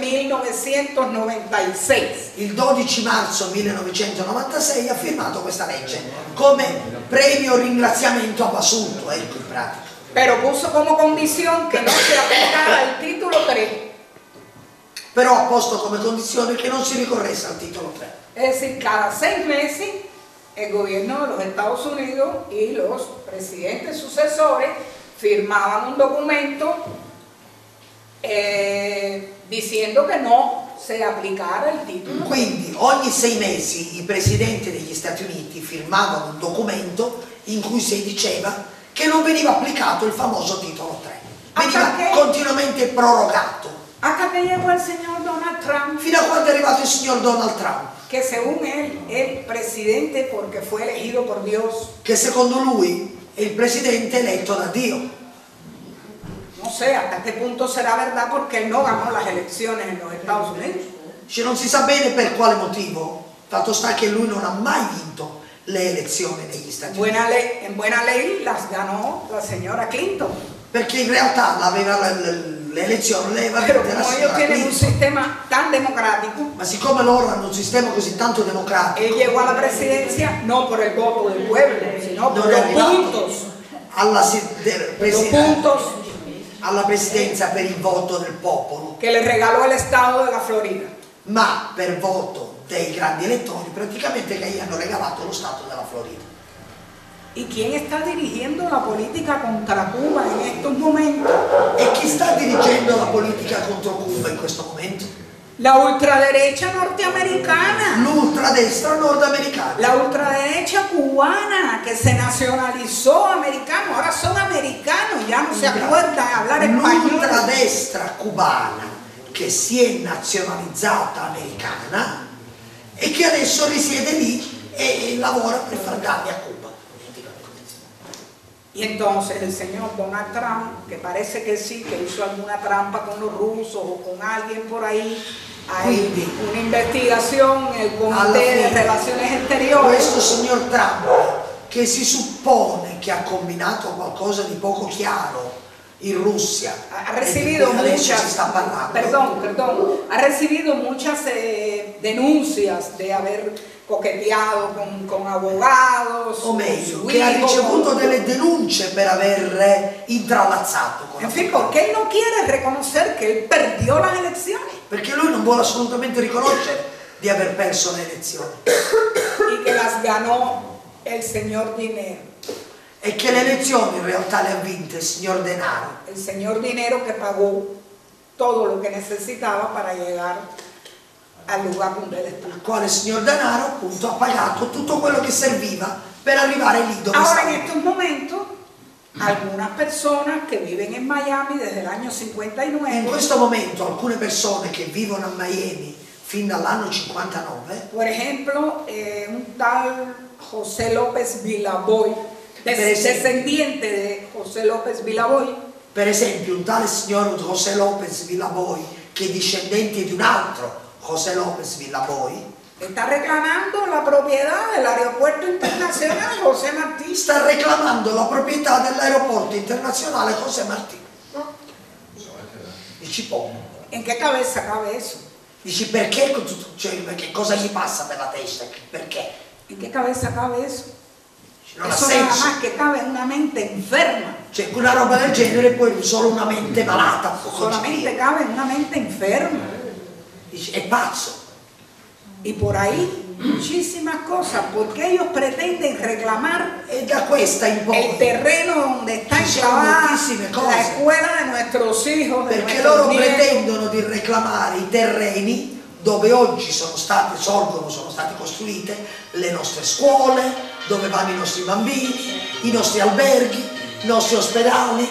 1996. il 12 marzo 1996 ha firmato questa legge come premio ringraziamento a Basulto, ecco in pratica. Pero puso como condición que no se aplicara el título 3. Però ha posto come condizione che non si ricorresse al titolo 3. Es decir, cada 6 meses el gobierno de los Estados Unidos y los presidentes sucesores firmaban un documento diciendo que no se aplicara el título. Quindi ogni 6 mesi i presidenti degli Stati Uniti firmavano un documento in cui si diceva che non veniva applicato il famoso titolo 3. Veniva continuamente prorogato. Hasta que llegó el señor Donald Trump, Fino a quando è arrivato il signor Donald Trump, que según él, el presidente porque fue elegido por Dios. che secondo lui è il presidente eletto da Dio. No sé hasta qué punto será verdad porque él no ganó las elecciones en los Estados Unidos. Cioè non si sa bene per quale motivo, fatto sta che lui non ha mai vinto le elezioni negli Stati Uniti. En buena ley las ganó la señora Clinton. Perché in realtà le elezioni le aveva Pero vinte la como ellos signora tienen un Clinton. sistema tan democrático, Ma siccome loro hanno un sistema così tanto democratico, él llegó a la presidencia no por el voto del pueblo, sino por non è los arrivato puntos. alla presidenza per il voto del popolo, Que le regaló el estado de la Florida. ma per voto dei grandi elettori, praticamente che gli hanno regalato lo Stato della Florida. ¿Y quién está dirigiendo la política contra Cuba en estos momentos? E chi sta dirigendo la politica contro Cuba in questo momento? La ultraderecha norteamericana. L'ultradestra nordamericana. La ultraderecha cubana que se nacionalizó americano, ahora son americanos, ya no se acuerdan de hablar español. L'ultradestra cubana che si è nazionalizzata americana e che adesso risiede lì e lavora per far danni a Cuba. Y entonces el señor Donald Trump, que parece que sí, que hizo alguna trampa con los rusos o con alguien por ahí, hay una investigación en el Comité de Relaciones Exteriores. Questo signor Trump, che si suppone che ha combinato qualcosa di poco chiaro in Russia, Ha recibido muchas, si sta parlando, perdón, ha recibido muchas denuncias de haber coqueteado con abogados, o meglio, che ha ricevuto delle denunce per aver intrallazzato con en fin, porque él no quiere reconocer que él perdió las elecciones perché lui non vuole assolutamente riconoscere di aver perso le elezioni y que las ganó el señor Dinero. e che le elezioni in realtà le ha vinte il signor Denaro, El señor Dinero que pagó todo lo que necesitaba para llegar al lugar donde él estaba. Il quale signor Denaro appunto ha pagato tutto quello che serviva per arrivare lì dove Ahora stava. en estos momentos, algunas personas que viven en Miami desde el año In 59, questo momento alcune persone che vivono a Miami fin dall'anno 59, por ejemplo, un tal José López Vilaboy, esempio. descendiente de José López Vilaboy, per esempio un tale signor José López Villaboy, che è discendente di un altro José López Villaboy, está reclamando la propiedad del aeropuerto internacional José Martí. sta reclamando la proprietà dell'aeroporto internazionale José Martí. Dici come? ¿En qué cabeza cabe eso? Dici perché, cioè, che cosa gli passa per la testa? Perché? ¿En qué cabeza cabe eso? Non ha Eso nada senso. más que cabe en una mente enferma. Cioè una roba del genere poi solo una mente malata può Solamente concepire. cabe en una mente enferma. Dici è pazzo. Y por ahí muchísimas cosas, porque ellos pretenden reclamar E da questa in el poi, terreno donde está Ci sono enclavada moltissime cose. la escuela de nuestros hijos, de perché nuestros loro nietos. pretendono di reclamare i terreni dove oggi sono stati costruite le nostre scuole, dove vanno i nostri bambini, i nostri alberghi, i nostri ospedali,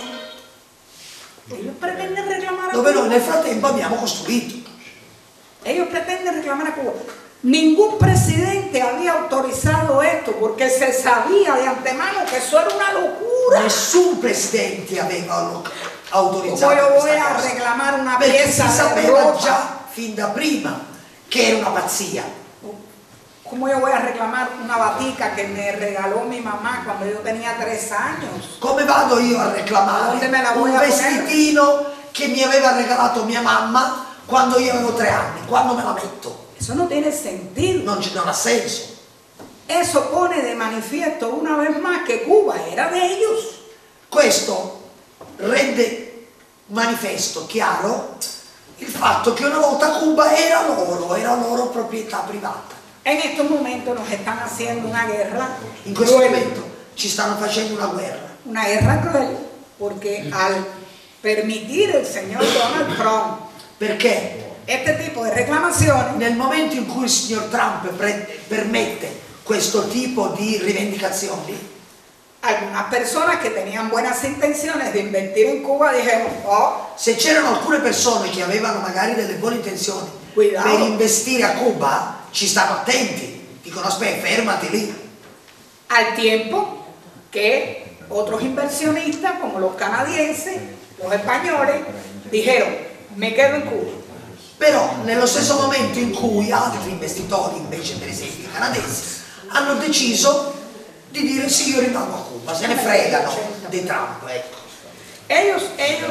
Ellos pretenden reclamar a dove noi Cuba. nel frattempo abbiamo costruito. Ellos pretenden reclamar a Cuba. Ningún presidente había autorizado esto porque se sabía de antemano que eso era una locura. Nessun presidente aveva autorizzato Come io voy questa a cosa, reclamare una perché pieza si de sapeva ropa. già fin da prima che era una pazzia. ¿Cómo yo voy a reclamar una batica que me regaló mi mamá cuando yo tenía 3 años? Come vado io a reclamare Dove me la vuoi un a poner? vestitino che mi aveva regalato mia mamma quando io avevo 3 anni? Quando me la metto? Eso no tiene sentido. Non ha senso. Eso pone de manifiesto una vez más que Cuba era de ellos. Questo rende manifesto, chiaro, il fatto che una volta Cuba era loro proprietà privata. En estos momentos nos están haciendo una guerra In questo cruel, momento ci stanno facendo una guerra cruel, porque al permitir el señor Donald Trump perché este tipo de reclamaciones, nel momento in cui il signor Trump permette questo tipo di rivendicazioni, algunas personas que tenían buenas intenciones de invertir en Cuba dijeron, oh, se c'erano alcune persone che avevano magari delle buone intenzioni Cuidado. per investire a Cuba, ci stanno attenti, dicono aspetta, fermati lì. al tiempo que otros inversionistas como los canadienses, los españoles, dijeron, me quedo en Cuba. Però nello stesso momento in cui altri investitori, invece per esempio i canadesi, hanno deciso di dire sì, io rimango a Cuba, se ne fregano di Trump, ecco. Ellos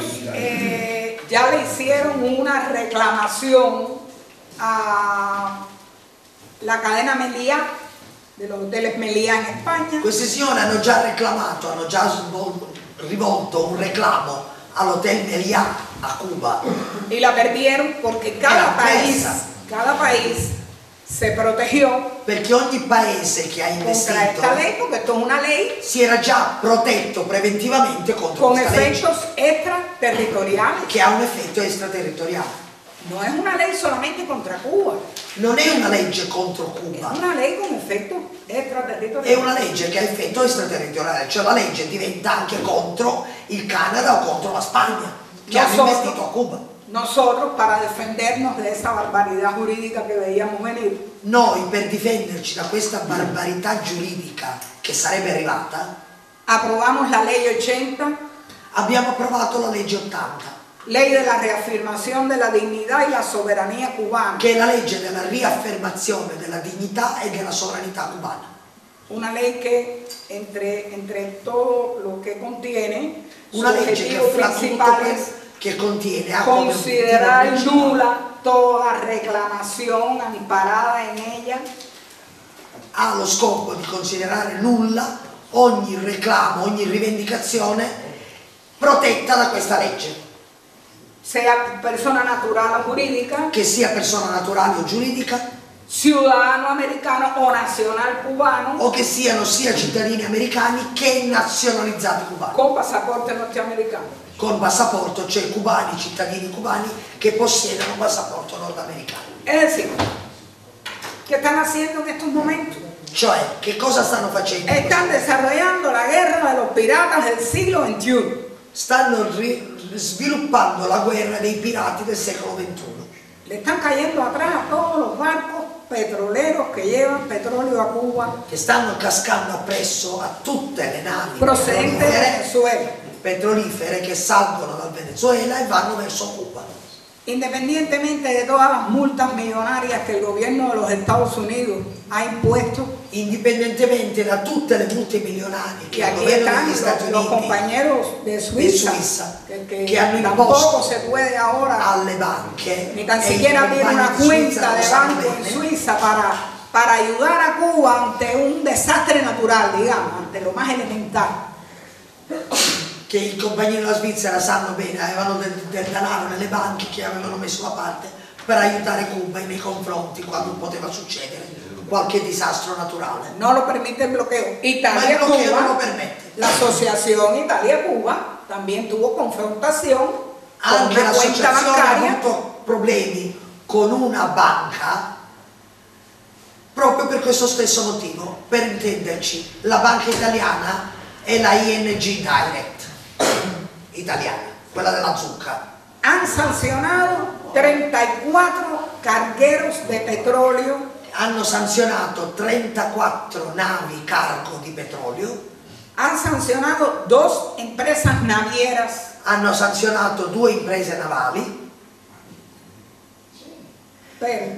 ya le hicieron una reclamación a la cadena Meliá, de los hoteles Meliá en España. Questi signori hanno già reclamato, hanno già rivolto un reclamo all'hotel Meliá a Cuba. Y la perdieron porque cada país se protegió Perché ogni paese che ha contra investito esta ley, porque esto es una ley si era già protetto preventivamente contro con questa legge, efectos extraterritoriales. che ha un effetto extraterritoriale. No es una ley solamente contra Cuba, Non è una legge contro es Cuba, una ley con efectos è extraterritoriales. una legge che ha effetto extraterritoriale, cioè la legge diventa anche contro il Canada o contro la Spagna, che hanno investito a Cuba. Nosotros, para defendernos de esa barbaridad jurídica que veíamos venir, Noi, per difenderci da questa barbarità giuridica che sarebbe arrivata, aprobamos la ley 80, abbiamo approvato la legge 80, ley de la reafirmación de la dignidad y la soberanía cubana. che è la legge della riaffermazione della dignità e della sovranità cubana. Una ley que entre todo lo que contiene, su Una legge che objetivo fra tutto principal es che contiene ha come considerar obiettivo principale nula toda reclamación amparada en ella ha lo scopo di considerare nulla ogni reclamo, ogni rivendicazione protetta da questa legge, sea persona natural o jurídica, che sia persona naturale o giuridica, ciudadano americano o nazional cubano o che siano sia cittadini americani che nazionalizzati cubani. con pasaporte norteamericano. Con passaporto, cioè cubani, cittadini cubani che possiedono passaporto nordamericano. Es decir, ¿qué están haciendo en estos momentos? Cioè, che cosa stanno facendo? Están desarrollando la guerra de los piratas del siglo XXI. Stanno sviluppando la guerra dei pirati del secolo XXI. Le están cayendo atrás a todos los barcos petroleros que llevan petróleo a Cuba Che stanno cascando appresso a tutte le navi procedentes de petrolifere che salgono dal Venezuela e vanno verso Cuba. Independientemente de todas las multas millonarias que el gobierno de los Estados Unidos ha impuesto, Indipendentemente da tutte le multe milionarie que che il aquí governo están degli Stati los Uniti compañeros de Suiza, che hanno tampoco imposto se puede ahora alle banche ni tan e i siquiera abrir compagni una di Suiza cuenta lo de sanno banco en bene, Suiza para ayudar a Cuba ante un desastre natural, digamos, ante lo más elemental. che i compagni della Svizzera sanno bene, avevano del denaro nelle banche che avevano messo da parte per aiutare Cuba nei confronti quando poteva succedere qualche disastro naturale. No lo permite el bloqueo. Ma il bloqueo non lo Italia-Cuba, permette. la asociación Italia-Cuba también tuvo confrontación con Anche una cuenta l'associazione ha bancaria avuto problemi con una banca proprio per questo stesso motivo. Per intenderci, la banca italiana è la ING Direct italiana, quella della zucca. han sancionado 34 cargueros de petróleo, Hanno sanzionato 34 navi cargo di petrolio, han sancionado 2 empresas navieras, hanno sanzionato 2 imprese navali, pero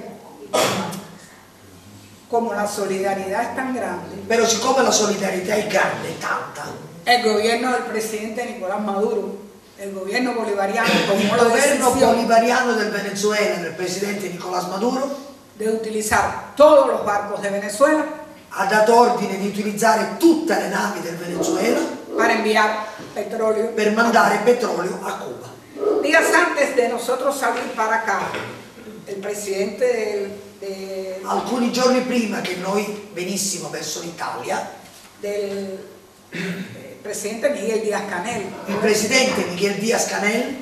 como la solidaridad es tan grande, però siccome la solidarietà è grande, è tanta, el gobierno del presidente Nicolás Maduro, el gobierno bolivariano il tomó la governo decisión bolivariano del Venezuela, del presidente Nicolás Maduro, de utilizar todos los barcos de Venezuela ha dato ordine di utilizzare tutte le navi del Venezuela para enviar petróleo. per mandare petrolio a Cuba. Días antes de nosotros salir para acá, el presidente Alcuni giorni prima che noi venissimo verso l'Italia, del presidente Miguel Díaz-Canel il presidente Miguel Díaz-Canel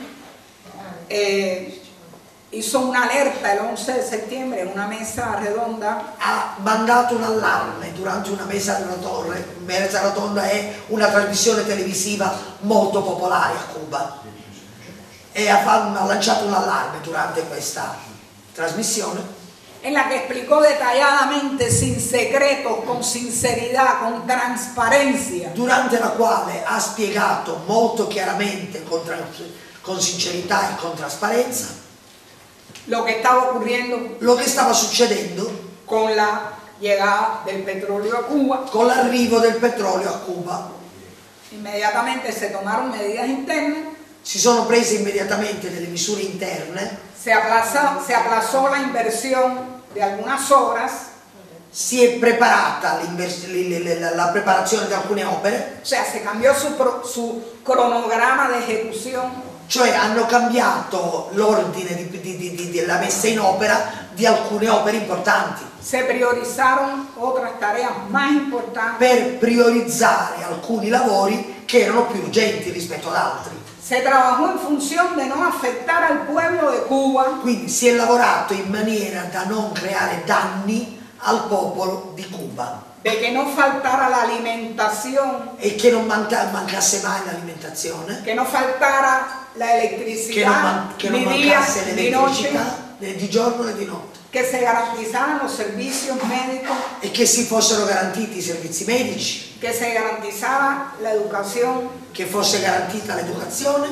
hizo una alerta el 11 de septiembre en una mesa redonda ha mandato un allarme durante una mesa rotonda è una trasmissione televisiva molto popolare a Cuba e ha lanciato un allarme durante questa trasmissione en la que explicó detalladamente, sin secretos, con sinceridad, con transparencia, durante la quale ha spiegato molto chiaramente con sincerità e con trasparenza lo que estaba ocurriendo lo che stava succedendo con la llegada del petróleo a Cuba. con l'arrivo del petrolio a Cuba. Inmediatamente se tomaron medidas internas, Si sono prese immediatamente delle misure interne, se aplazó la inversión de algunas obras, si è preparata la preparazione di alcune opere, o sea, se cambió su cronograma de ejecución, cioè hanno cambiato l'ordine della messa in opera di alcune opere importanti se priorizaron otras tareas más importantes, per priorizzare alcuni lavori che erano più urgenti rispetto ad altri. se trabajó en función de no afectar al pueblo de Cuba, Quindi si è lavorato in maniera da non creare danni al popolo di Cuba de que no faltara la alimentación, e che non mancasse mai l'alimentazione, que no faltara la electricidad, che non ni día mancasse ni noche, l'elettricità né di giorno né di notte que se garantizaran los servicios médicos, e che si fossero garantiti i servizi medici, que se garantizara la educación. che fosse garantita l'educazione.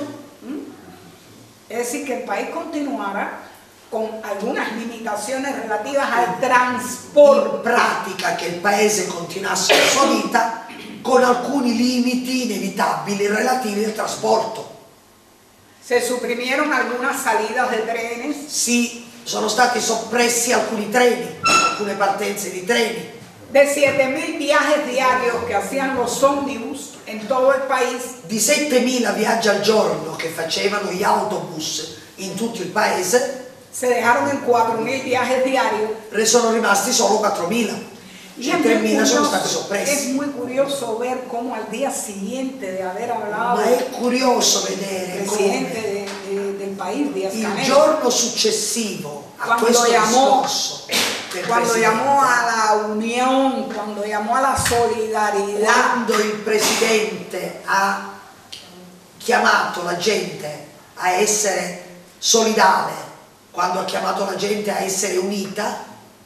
Es decir, que el país continuara con algunas limitaciones relativas al transporte. In pratica che il paese continuasse la sua vita con alcuni limiti inevitabili relativi al trasporto. Se suprimieron algunas salidas de trenes. Sono stati soppressi alcuni treni, alcune partenze di treni. De 7.000 viajes diarios que hacían los ómnibus en todo el país, Di 7.000 viaggi al giorno che facevano gli autobus in tutto il paese, se dejaron en 4.000 viajes diarios. Sono rimasti solo 4.000. Y 3.000 sono stati es soppressi. muy curioso ver cómo al día siguiente de haber hablado Ma è curioso el vedere presidente del país, Díaz il Canel, giorno successivo a Quando questo llamó- discorso del cuando Presidente, llamó a la unión, cuando llamó a la solidaridad, quando il Presidente ha chiamato la gente a essere solidale, quando ha chiamato la gente a essere unita,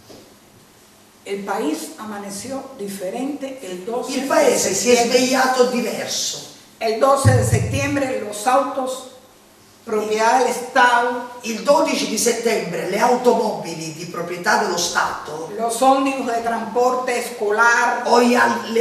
el país amaneció diferente el 12 il de Paese si è septiembre. svegliato diverso. El 12 de septiembre los autos propiedad del Estado, Il 12 di settembre le automobili di proprietà dello Stato los ómnibus de transporte escolar, o i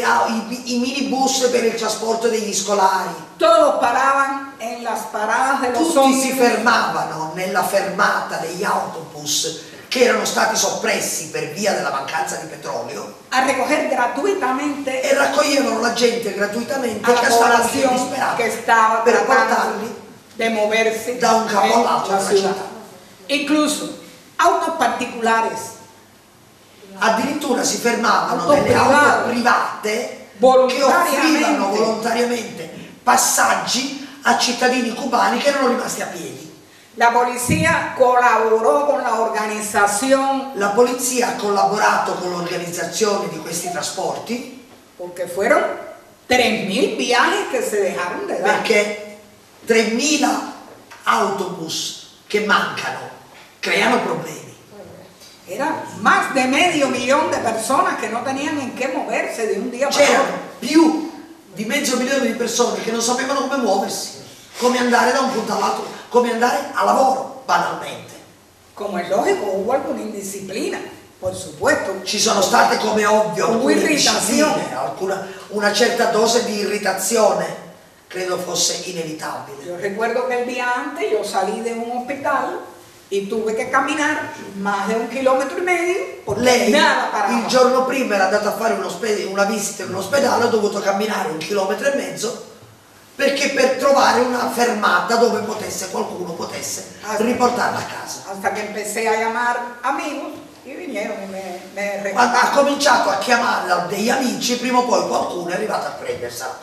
minibus per il trasporto degli scolari, todos paraban en las paradas de los tutti si ómnibus fermavano nella fermata degli autobus che erano stati soppressi per via della mancanza di petrolio a recoger gratuitamente e raccoglievano la gente gratuitamente a la che stava población disperata que estaba per tratando portarli de moverse da un capo en all'altro la della ciudad. città. Incluso autos particulares Addirittura si fermavano Auto nelle private. auto private che Volontariamente. offrivano volontariamente passaggi a cittadini cubani che erano rimasti a piedi. La policía colaboró con la organización La polizia ha collaborato con l'organizzazione di questi trasporti porque fueron 3.000 viajes que se dejaron de dar. perché 3.000 autobus che mancano creano problemi. Era más de medio millón de personas que no tenían en qué moverse de un día para C'erano otro. più di mezzo milione di persone che non sapevano come muoversi, come andare da un punto all'altro, come andare a lavoro, banalmente. Como es lógico, hubo alguna indisciplina, por supuesto. Ci sono state, come ovvio, Hubo alcune irritazione. discipline, una certa dose di irritazione, credo fosse inevitabile. Yo recuerdo que el día antes yo salí de un hospital y tuve que caminar más de 1,5 kilómetros porque Lei nada paraba. il giorno prima era andata a fare una visita in un ospedale, ho dovuto camminare 1,5 chilometri perché per trovare una fermata dove qualcuno potesse riportarla a casa. Hasta que empecé a llamar amigos y vinieron y me Quando ha rescataron. cominciato a chiamare degli amici, prima o poi qualcuno è arrivato a prendersela.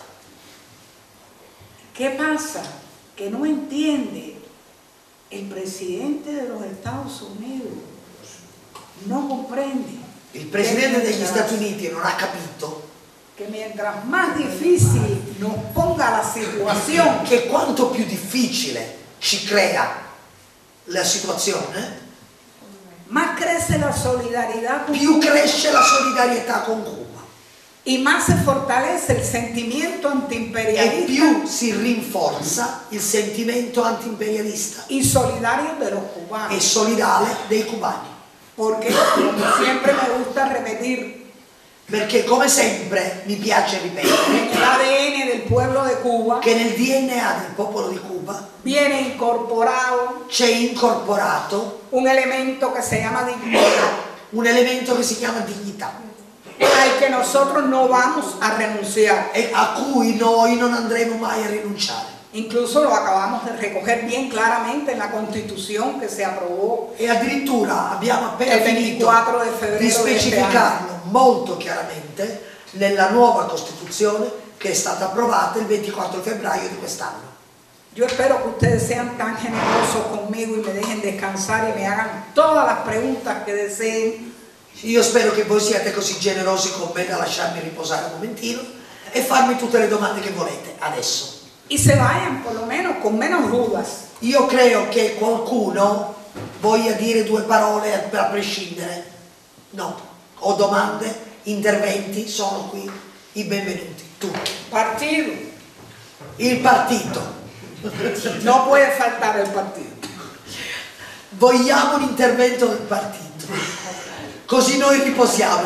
¿Qué pasa? Que no entiende el presidente de los Estados Unidos, no comprende Il presidente que degli mientras- Stati Uniti non ha capito que mientras más difícil nos ponga la situación, che quanto più difficile ci crea la situazione, más crece la solidaridad con più cresce la solidarietà con Cuba y más se fortalece el sentimiento e antiimperialista più si rinforza il sentimento antiimperialista y solidario de los cubanos. e solidale dei cubani. Porque, como siempre me gusta repetir, Perché come sempre mi piace ripetere en el ADN del pueblo de Cuba che nel DNA del popolo di Cuba viene incorporado c'è incorporato un elemento que se llama dignidad, un elemento che si chiama dignità al que nosotros no vamos a renunciar. e a cui noi non andremo mai a rinunciare. Incluso lo acabamos de recoger bien claramente en la Constitución que se aprobó E addirittura abbiamo appena el finito 24 de febrero di de este año. specificarlo molto chiaramente nella nuova Costituzione che è stata approvata il 24 febbraio di quest'anno. Yo espero que ustedes sean tan generosos conmigo y me dejen descansar y me hagan todas las preguntas que deseen. Io spero che voi siate così generosi con me da lasciarmi riposare un momentino e farmi tutte le domande che volete adesso. Y se vayan por lo menos con menos dudas. Io credo che qualcuno voglia dire due parole a prescindere. No, ho domande, interventi, sono qui i benvenuti, tutti. Partido, Il partito. no puede faltar el partido. Vogliamo un intervento del partito, così noi riposiamo.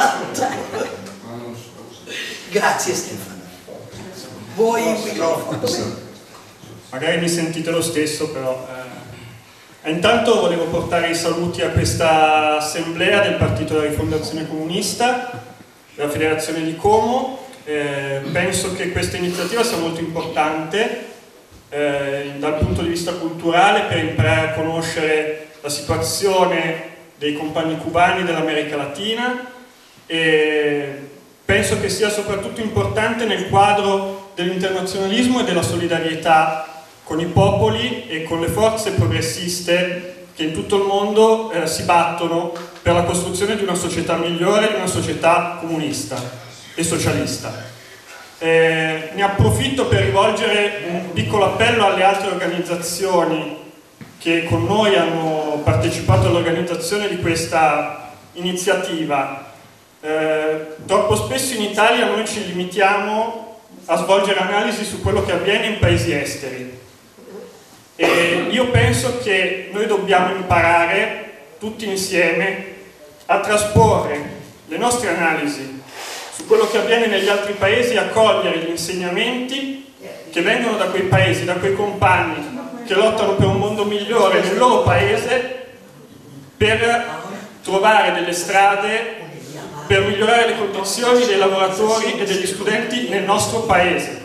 Grazie Stefano. Vuoi il microfono? Magari mi sentite lo stesso, però intanto volevo portare i saluti a questa assemblea del Partito della Rifondazione Comunista, della Federazione di Como. Penso che questa iniziativa sia molto importante dal punto di vista culturale, per imparare a conoscere la situazione dei compagni cubani dell'America Latina, e penso che sia soprattutto importante nel quadro dell'internazionalismo e della solidarietà con i popoli e con le forze progressiste che in tutto il mondo si battono per la costruzione di una società migliore, di una società comunista e socialista. Ne approfitto per rivolgere un piccolo appello alle altre organizzazioni che con noi hanno partecipato all'organizzazione di questa iniziativa. Troppo spesso in Italia noi ci limitiamo a svolgere analisi su quello che avviene in paesi esteri, e io penso che noi dobbiamo imparare tutti insieme a trasporre le nostre analisi su quello che avviene negli altri paesi, a cogliere gli insegnamenti che vengono da quei paesi, da quei compagni che lottano per un mondo migliore nel loro paese, per trovare delle strade per migliorare le condizioni dei lavoratori e degli studenti nel nostro paese,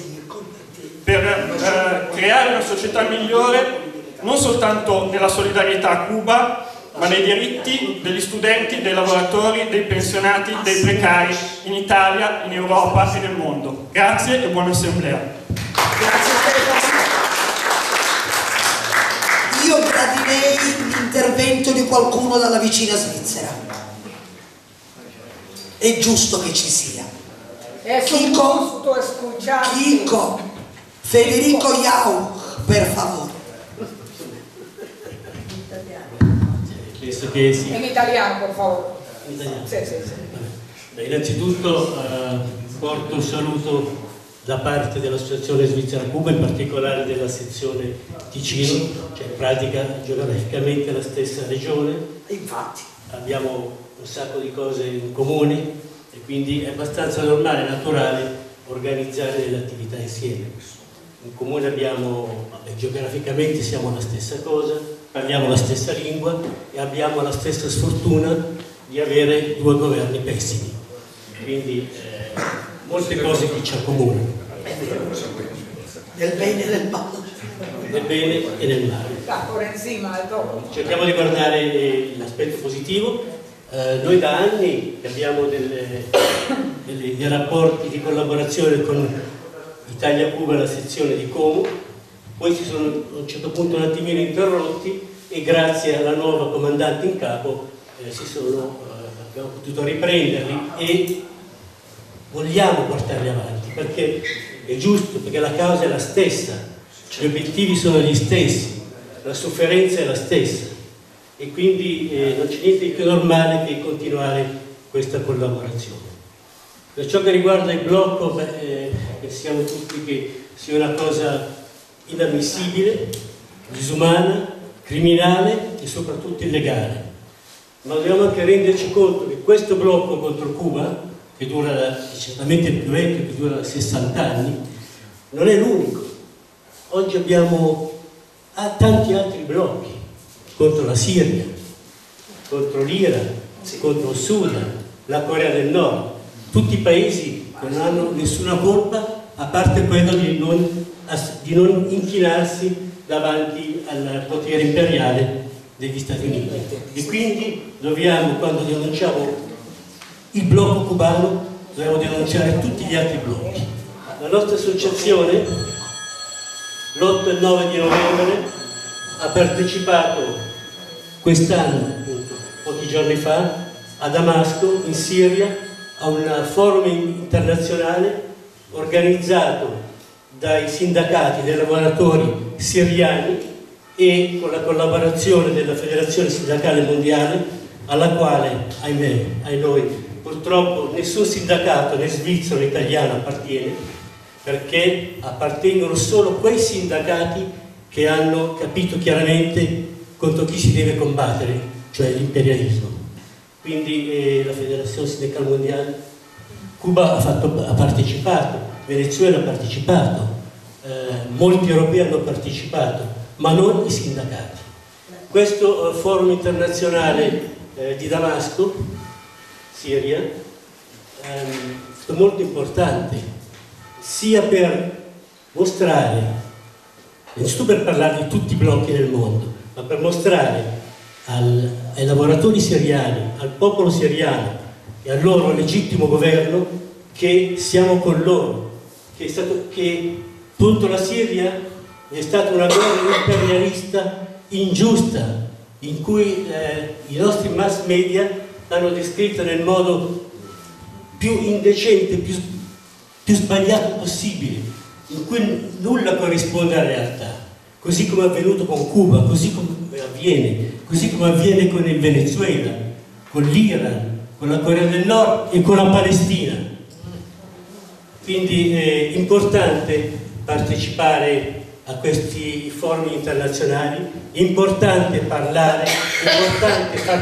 per creare una società migliore non soltanto nella solidarietà a Cuba, ma nei diritti degli studenti, dei lavoratori, dei pensionati, dei precari in Italia, in Europa e nel mondo. Grazie e buona assemblea. Grazie Stefano. Io gradirei l'intervento di qualcuno dalla vicina Svizzera. È giusto che ci sia. Chico, Federico Jauch, per favore. Che sì. In italiano, per favore. In italiano. Sì. Beh, innanzitutto porto un saluto da parte dell'Associazione Svizzera Cuba, in particolare della sezione Ticino, cioè in pratica geograficamente la stessa regione. Infatti. Abbiamo un sacco di cose in comune e quindi è abbastanza normale e naturale organizzare delle attività insieme. In comune abbiamo, geograficamente siamo la stessa cosa, parliamo la stessa lingua e abbiamo la stessa sfortuna di avere due governi pessimi. Quindi molte cose che ci accomunano. Nel bene e nel male. Nel bene e nel male. Cerchiamo di guardare l'aspetto positivo. Noi da anni abbiamo dei rapporti di collaborazione con Italia-Cuba, la sezione di Como, poi si sono a un certo punto un attimino interrotti e grazie alla nuova comandante in capo abbiamo potuto riprenderli e vogliamo portarli avanti perché è giusto, perché la causa è la stessa, gli obiettivi sono gli stessi, la sofferenza è la stessa e quindi non c'è niente di più normale che continuare questa collaborazione. Per ciò che riguarda il blocco, pensiamo tutti che sia una cosa inammissibile, disumana, criminale e soprattutto illegale. Ma dobbiamo anche renderci conto che questo blocco contro Cuba, che dura certamente il più vecchio, che dura 60 anni, non è l'unico. Oggi abbiamo tanti altri blocchi contro la Siria, contro l'Iran, contro il Sudan, la Corea del Nord. Tutti i paesi che non hanno nessuna colpa a parte quello di non inchinarsi davanti al potere imperiale degli Stati Uniti. E quindi dobbiamo, quando denunciamo il blocco cubano, dobbiamo denunciare tutti gli altri blocchi. La nostra associazione l'8 e il 9 di novembre ha partecipato quest'anno, pochi giorni fa, a Damasco, in Siria, a un forum internazionale organizzato dai sindacati dei lavoratori siriani e con la collaborazione della Federazione Sindacale Mondiale, alla quale, ahimè, ai noi, purtroppo nessun sindacato né svizzero né italiano appartiene, perché appartengono solo quei sindacati che hanno capito chiaramente contro chi si deve combattere, cioè l'imperialismo. Quindi la Federazione Sindacale Mondiale, Cuba ha partecipato, Venezuela ha partecipato, molti europei hanno partecipato, ma non i sindacati. Questo forum internazionale di Damasco, Siria, è molto importante, sia per mostrare, non sto per parlare di tutti i blocchi del mondo, ma per mostrare ai lavoratori siriani, al popolo siriano e al loro legittimo governo che siamo con loro, che contro la Siria è stata una guerra imperialista ingiusta, in cui i nostri mass media l'hanno descritta nel modo più indecente, più sbagliato possibile, in cui nulla corrisponde alla realtà, così come è avvenuto con Cuba, così come avviene con il Venezuela, con l'Iran, con la Corea del Nord e con la Palestina. Quindi è importante partecipare a questi forum internazionali, è importante parlare, è importante far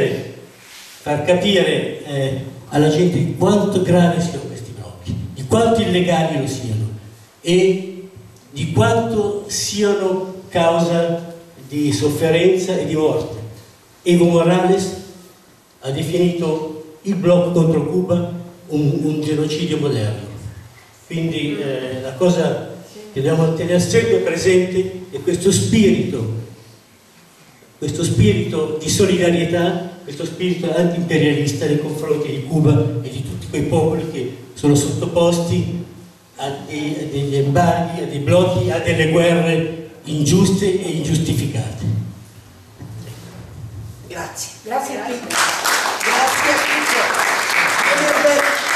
capire alla gente di quanto gravi siano questi blocchi, di quanto illegali lo siano e di quanto siano causa di sofferenza e di morte. Evo Morales ha definito il blocco contro Cuba un genocidio moderno. Quindi la cosa che dobbiamo tenere sempre presente è questo spirito di solidarietà, questo spirito anti-imperialista nei confronti di Cuba e di tutti quei popoli che sono sottoposti a degli embarghi, a dei blocchi, a delle guerre ingiuste e ingiustificate. Grazie. Grazie a tutti. Grazie a tutti.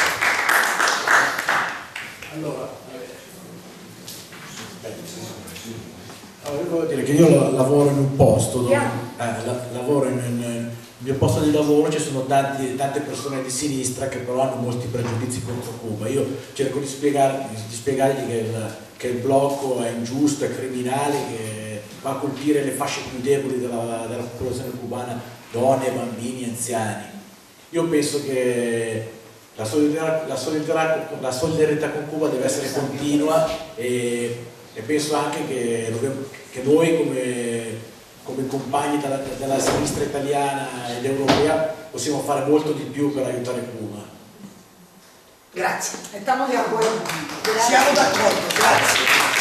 Allora, io volevo dire che io lavoro in un posto dove, lavoro il mio posto di lavoro, ci sono tante persone di sinistra che però hanno molti pregiudizi contro Cuba. Io cerco di spiegargli che il blocco è ingiusto, è criminale, che va a colpire le fasce più deboli della popolazione cubana, donne, bambini, anziani. Io penso che la solidarietà con Cuba deve essere continua e penso anche che noi come compagni della sinistra italiana ed europea possiamo fare molto di più per aiutare Cuba. Grazie. Estamos de acuerdo. Siamo d'accordo, grazie.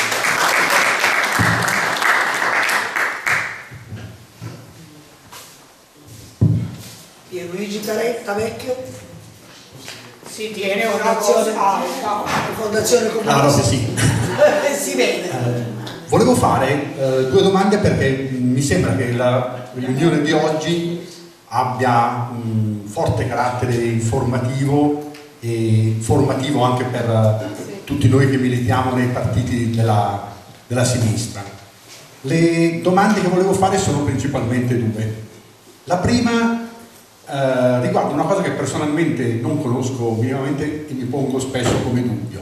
Pierluigi Tavecchio. Si tiene una Fondazione Comunista. Claro che sì. Si vede. Volevo fare due domande perché mi sembra che la riunione di oggi abbia un forte carattere informativo e formativo anche per tutti noi che militiamo nei partiti della sinistra. Le domande che volevo fare sono principalmente due. La prima riguarda una cosa che personalmente non conosco minimamente e mi pongo spesso come dubbio.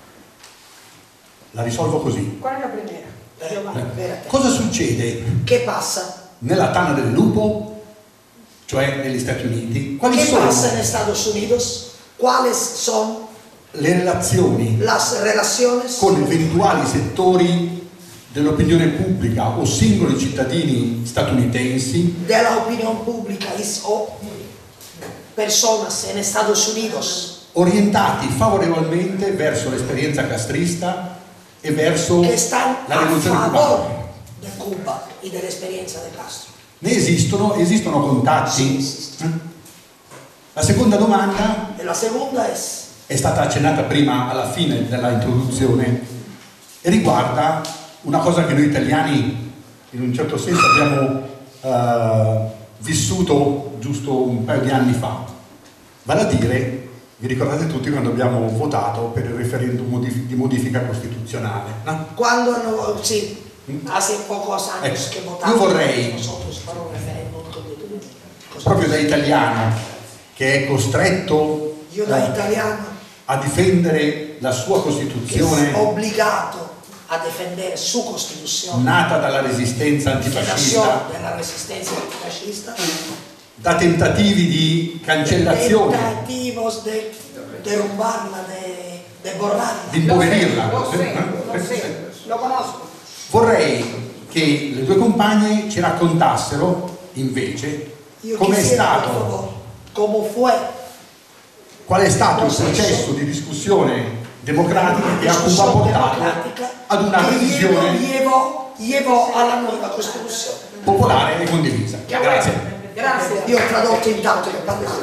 La risolvo così. Qual è la primera? Cosa succede? Che passa? Nella tana del lupo, cioè negli Stati Uniti? Quali ¿Qué sono pasa en Estados Unidos? ¿Cuáles son le relazioni las relaciones con eventuali settori dell'opinione pubblica o singoli cittadini statunitensi de la opinión pública o personas en Estados Unidos orientati favorevolmente verso l'esperienza castrista e verso que están la a rivoluzione favor cubana? de Cuba y de la experiencia de Castro? Ne esistono contatti? Sì. La seconda domanda E la segunda è stata accennata prima alla fine della introduzione e riguarda una cosa che noi italiani in un certo senso abbiamo vissuto giusto un paio di anni fa, vale a dire, vi ricordate tutti quando abbiamo votato per il referendum di modifica costituzionale, no? Cuando sí, hace pocos años que votamos io vorrei nosotros para un referéndum proprio da italiano che è costretto Io da italiano a difendere la sua Costituzione obbligato a defendere su Costituzione nata dalla resistenza antifascista, della resistenza antifascista, da tentativi di cancellazione, tentativos de derrumbarla, de borrarla. di impoverirla. Lo conosco. Vorrei che le due compagne ci raccontassero invece Io com'è quisiera, stato, por favor, cómo fue qual è stato il processo di discussione democratica che a Cuba ha portato ad una revisione llevó a la nueva Costituzione. popolare e condivisa. Grazie. Grazie. Io ho tradotto intanto che parlavo.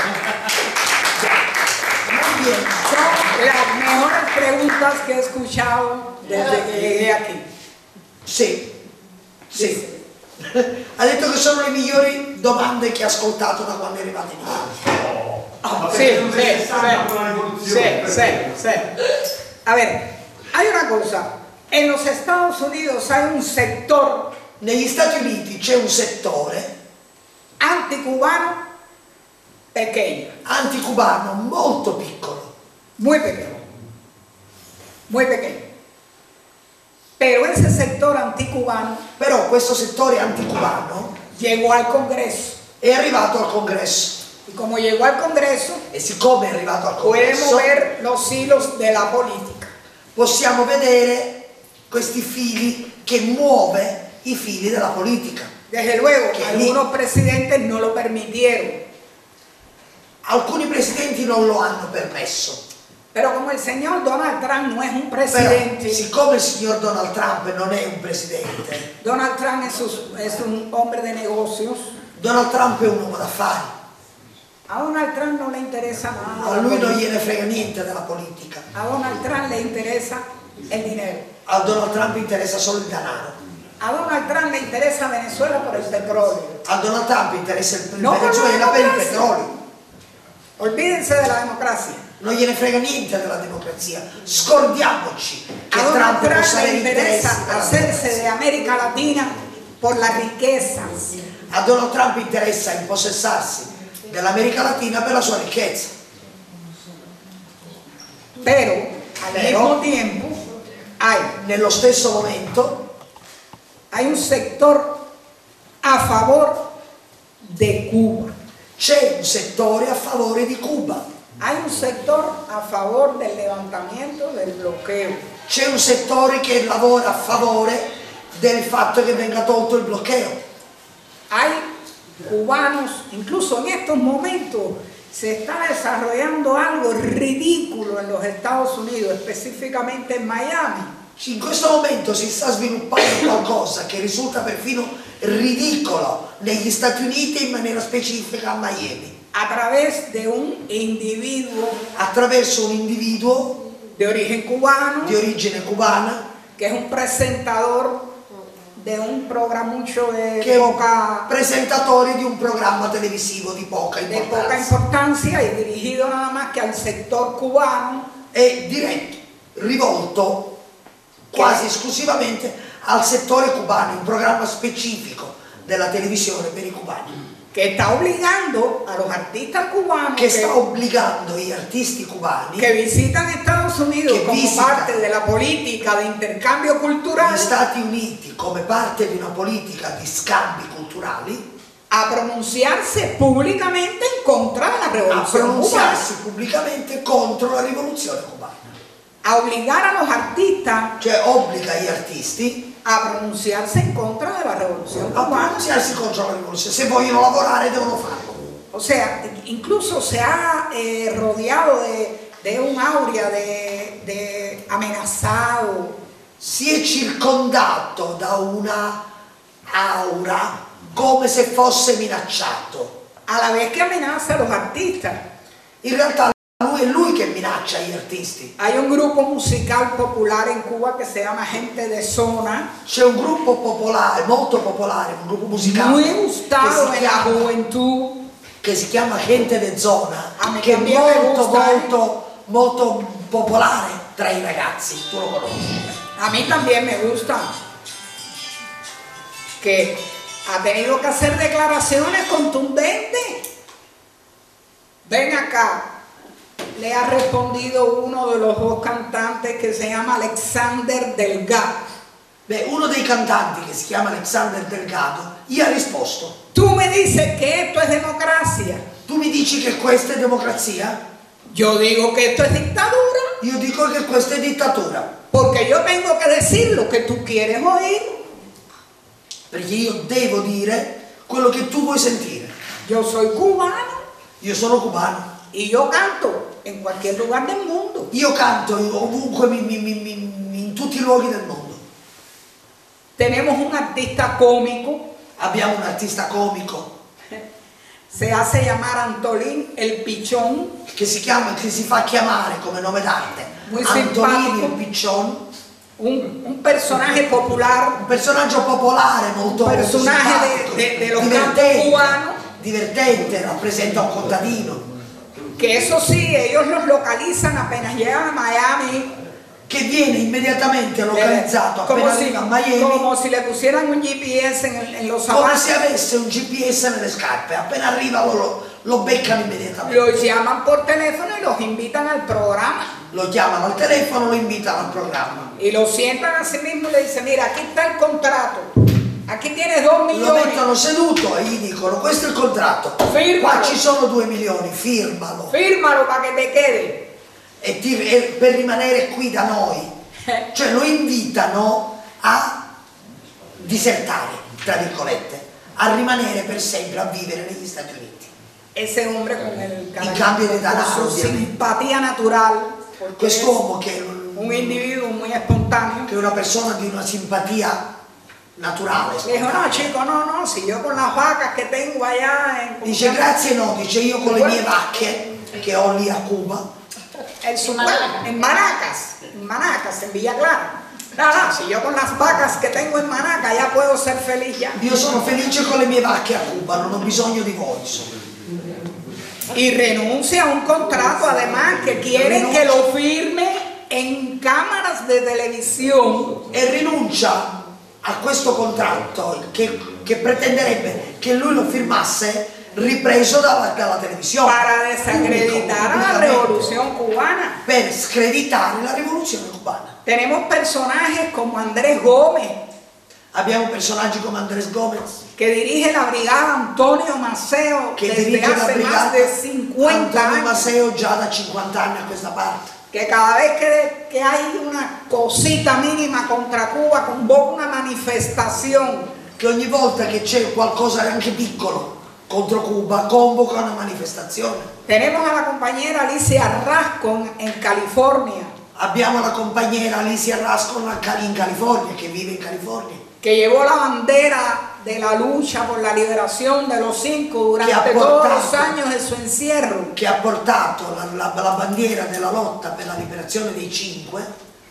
Muy bien. Son las mejores preguntas que he escuchado desde que llegué aquí. Sì, sì. Ha detto che sono le migliori domande che ha ascoltato da quando è arrivato in Italia. Sí. A ver, hay una cosa. En los Estados Unidos hay un sector Negli Stati Uniti c'è un settore anticubano pequeño, anticubano molto piccolo, muy pequeño, muy pequeño. Pero ese sector anticubano però questo settore anticubano llegó al Congreso. è arrivato al Congresso Y como llegó al Congreso, e siccome è arrivato al puede Congresso mover los hilos de la política. possiamo vedere questi fili che muove i fili della politica. Desde luego, Que algunos presidentes no lo permitieron. Alcuni presidenti non lo hanno permesso, Pero como el señor Donald Trump no es un però presidente, siccome il signor Donald Trump non è un presidente, Donald Trump es un hombre de negocios, Donald Trump è un uomo d'affari, a Donald Trump no le interesa nada. a lui non gliene frega niente della politica, A Donald Trump le interesa el dinero. a Donald Trump interessa solo il denaro, A Donald Trump le interesa Venezuela por el petróleo. a Donald Trump interessa il No, Venezuela no, per il democrazia. petrolio, Olvídense de la democracia. non gliene frega niente della democrazia, scordiamoci che A Donald Trump Trump possa le avere interesa interessi della hacerse de democrazia. América Latina por las riquezas. A Donald Trump interessa impossessarsi dell'America Latina per la sua ricchezza, Pero al Pero- mismo tiempo nello stesso momento hay un sector a favor de Cuba. c'è un settore a favore di Cuba, Hay un sector a favor del levantamiento del bloqueo. c'è un settore che lavora a favore del fatto che venga tolto il bloqueo. Hay cubanos, incluso en estos momentos se está desarrollando algo ridículo en los Estados Unidos, específicamente en Miami. In questo momento si sta sviluppando qualcosa che risulta perfino ridicolo negli Stati Uniti e in maniera specifica a Miami, A través de un individuo attraverso un individuo de origen cubano, di origine cubana que es un presentador de un programucho de che è un poca presentatore di un programma televisivo di poca importanza. importancia y dirigido nada más que al sector cubano, È diretto, rivolto quasi esclusivamente al settore cubano, un programma specifico della televisione per i cubani, que está obligando a los artistas cubanos che sta obbligando gli artisti cubani que visitan Estados Unidos Que como visitan parte de la política de intercambio cultural gli Stati Uniti come parte di una politica di scambi culturali a pronunciarse públicamente en contra de la a revolución cubana, pronunciarsi pubblicamente contro la rivoluzione cubana, a obligar a los artistas cioè obbliga gli artisti a pronunciarse en contra de la revolución a cubana. pronunciarsi contro la rivoluzione, se vogliono lavorare devono farlo. O sea, incluso se ha rodeado de un aurea de amenazado, Si è circondato da una aura come se fosse minacciato. a la vez que amenaza a los artistas. In realtà è lui che minaccia gli artisti. Hay un grupo musical popular en Cuba que se llama Gente de Zona, C'è un gruppo popolare, molto popolare, un gruppo musicale muy gustado che si en la chiama, juventud, che si chiama Gente de Zona, A me che è también me molto gusta, molto popolare tra i ragazzi, tu lo conosci. a mí también me gusta, que ha tenido que hacer declaraciones contundentes. Ven acá, le ha respondido uno de los dos cantantes que se llama Alexander Delgado. Beh, uno dei cantanti che si chiama Alexander Delgado gli ha risposto: Tú me dices que esto es democracia. tu mi dici che questa è democrazia? Yo digo que esto es dictadura, Io dico che questa è dittatura, porque yo tengo que decir lo que tú quieres oír. perché io devo dire quello che tu vuoi sentire. Yo soy cubano Io sono cubano, y yo canto en cualquier lugar del mundo. io canto ovunque, in tutti i luoghi del mondo. Tenemos un artista cómico Abbiamo un artista comico se hace llamar Antolín el Pichón, che si fa chiamare come nome d'arte Muy Antolín simpatico. il Piccion, un personaje popular, un personaggio popolare molto un personaje simpatico, de los campos cubanos, divertente, rappresenta un contadino que eso sí, ellos los localizan apenas llegan a Miami, che viene immediatamente localizzato appena arriva a Miami, como si le pusieran un GPS en los come zapatos. se avesse un GPS nelle scarpe, appena arriva lo beccano immediatamente, Los llaman por teléfono y los invitan al programa. lo chiamano al telefono, lo invitano al programma, Y lo sientan a sí mismo y le dicen, mira, aquí está el contrato, aquí tienes 2 lo millones, mettono seduto e gli dicono questo è il contratto, Firmalo. qua ci sono 2 milioni, firmalo fírmalo para que te quede. e per rimanere qui da noi, cioè lo invitano a disertare, tra virgolette, a rimanere per sempre a vivere negli Stati Uniti. Ese hombre con el In cambio di con denaro, su ovviamente. simpatía natural, porque Quest'uomo che è un individuo muy espontáneo, che è una persona di una simpatia naturale, le dijo, no spontanea. chico, no, si yo con las vacas que tengo allá en Dice grazie no, dice io con le mie vacche che ho lì a Cuba, en Manacas, en Villa Clara. No, si yo con las vacas que tengo en Manacas ya puedo ser feliz ya. io sono felice con le mie vacche a Cuba, non ho bisogno di voi, insomma. Y renuncia a un contrato además que quieren que lo firme en cámaras de televisión. E rinuncia a questo contratto che pretenderebbe che lui lo firmasse ripreso dalla televisione Para desacreditar a la revolución cubana. per screditare la rivoluzione cubana. Tenemos personajes como Andrés Gómez, Abbiamo personaggi come Andrés Gómez que dirige la brigada Antonio Maceo che desde dirige la hace más brigata de 50 Antonio años. Maceo già da 50 anni a questa parte, Que cada vez que hay una cosita mínima contra Cuba convoca una manifestación. che ogni volta che c'è qualcosa anche piccolo contro Cuba convoca una manifestazione. Tenemos a la compañera Alicia Rascon en California, Abbiamo la compañera Alicia Rascon in California, che vive in California, que llevó la bandera de la lucha por la liberación de los 5 durante ha todos portato- los años de su encierro. che ha portato la bandiera della lotta per la liberazione dei 5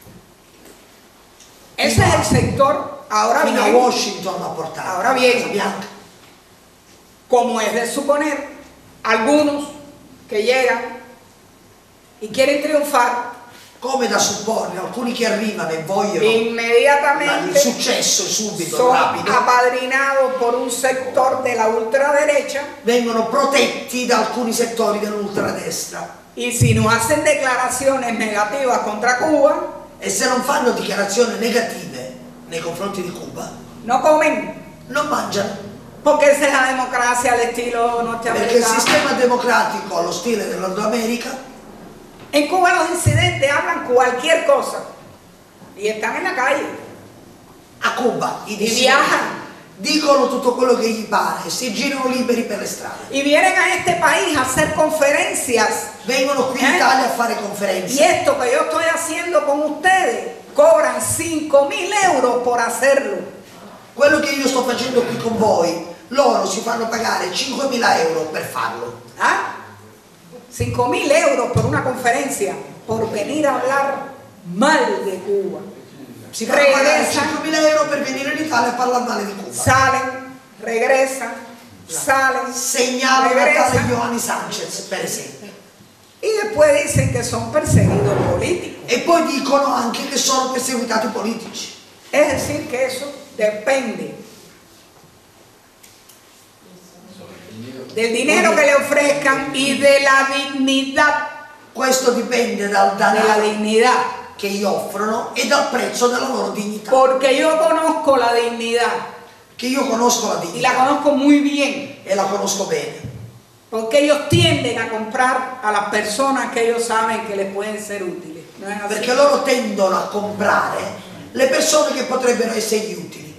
Ese es el sector. Ahora fino a bien, Washington, l'ha portato. Ahora bien. Casa Bianca. como es de suponer, algunos que llegan y quieren triunfar, Come da supporre, alcuni che arrivano e vogliono il inmediatamente successo subito, son rapido, apadrinados por un sector de la ultraderecha, vengono protetti da alcuni settori dell'ultradestra y si no hacen declaraciones negativas contra Cuba, e se non fanno dichiarazioni negative nei confronti di Cuba no comen, non mangiano, porque esa es la democracia al estilo perché il norteamericano. sistema democratico allo stile del Nord America, En Cuba los disidentes hablan cualquier cosa y están en la calle a Cuba i y dissidenti viajan dicono tutto quello che gli pare e si girano liberi per le strade, y vienen a este país a hacer conferencias. vengono qui in Italia a fare conferenze. Y esto que yo estoy haciendo con ustedes, cobran 5.000 euros por hacerlo. Quello che io sto facendo qui con voi, loro si fanno pagare 5.000 euro per farlo. ¿Ah? 5.000 euros por una conferencia, por venir a hablar mal de Cuba. Si fanno pagare Regresan, 5.000 euro per venire in Italia a parlare male di Cuba. salen, regresan, salen, Segnalano a tale regresan Giovanni Sanchez, per esempio. y después dicen que son perseguidos políticos. E poi dicono anche che sono perseguitati politici. Es decir, que eso depende del dinero que le ofrezcan y de la dignidad, Questo dipende dal de la denaro dignidad. che gli offrono e dal prezzo della loro dignità. Porque yo conozco la dignidad Che io conosco la y la dignità conozco muy bien. e la conosco bene. Porque ellos tienden a comprar a las personas que ellos saben que les pueden ser útiles. ¿No es así? Perché loro tendono a comprare le persone che potrebbero essergli utili.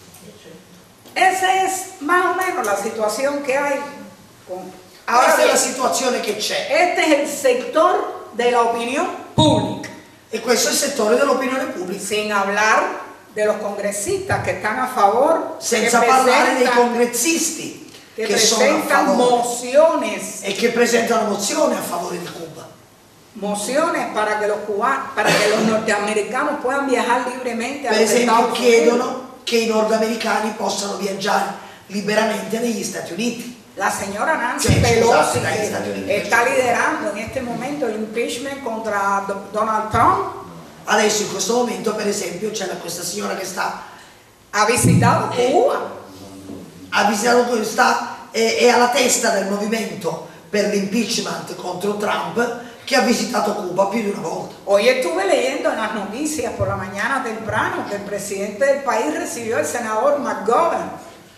Esa es más o menos la situación que hay. Ahora Questa è la bien, situazione che c'è. este es el sector de la opinión pública, E questo è il settore dell'opinione pubblica. sin hablar de los congresistas que están a favor, senza parlare dei congressisti che sono a presentan favore mociones, e che presentano mozioni a favore di Cuba. mociones para que los norteamericanos puedan viajar libremente a Per los esempio Estados Unidos. chiedono che i nordamericani possano viaggiare liberamente negli Stati Uniti. La señora Nancy Sí, Pelosi, scusate, dai, Stati Uniti. que está liderando en este momento el impeachment contra Donald Trump, Adesso in questo momento per esempio c'è questa signora che ha visitado Cuba. ha visitato è alla testa del movimento per l'impeachment contro Trump, che ha visitato Cuba più di una volta. Hoy estuve leyendo en las noticias por la mañana temprano que el presidente del país recibió al senador McGovern.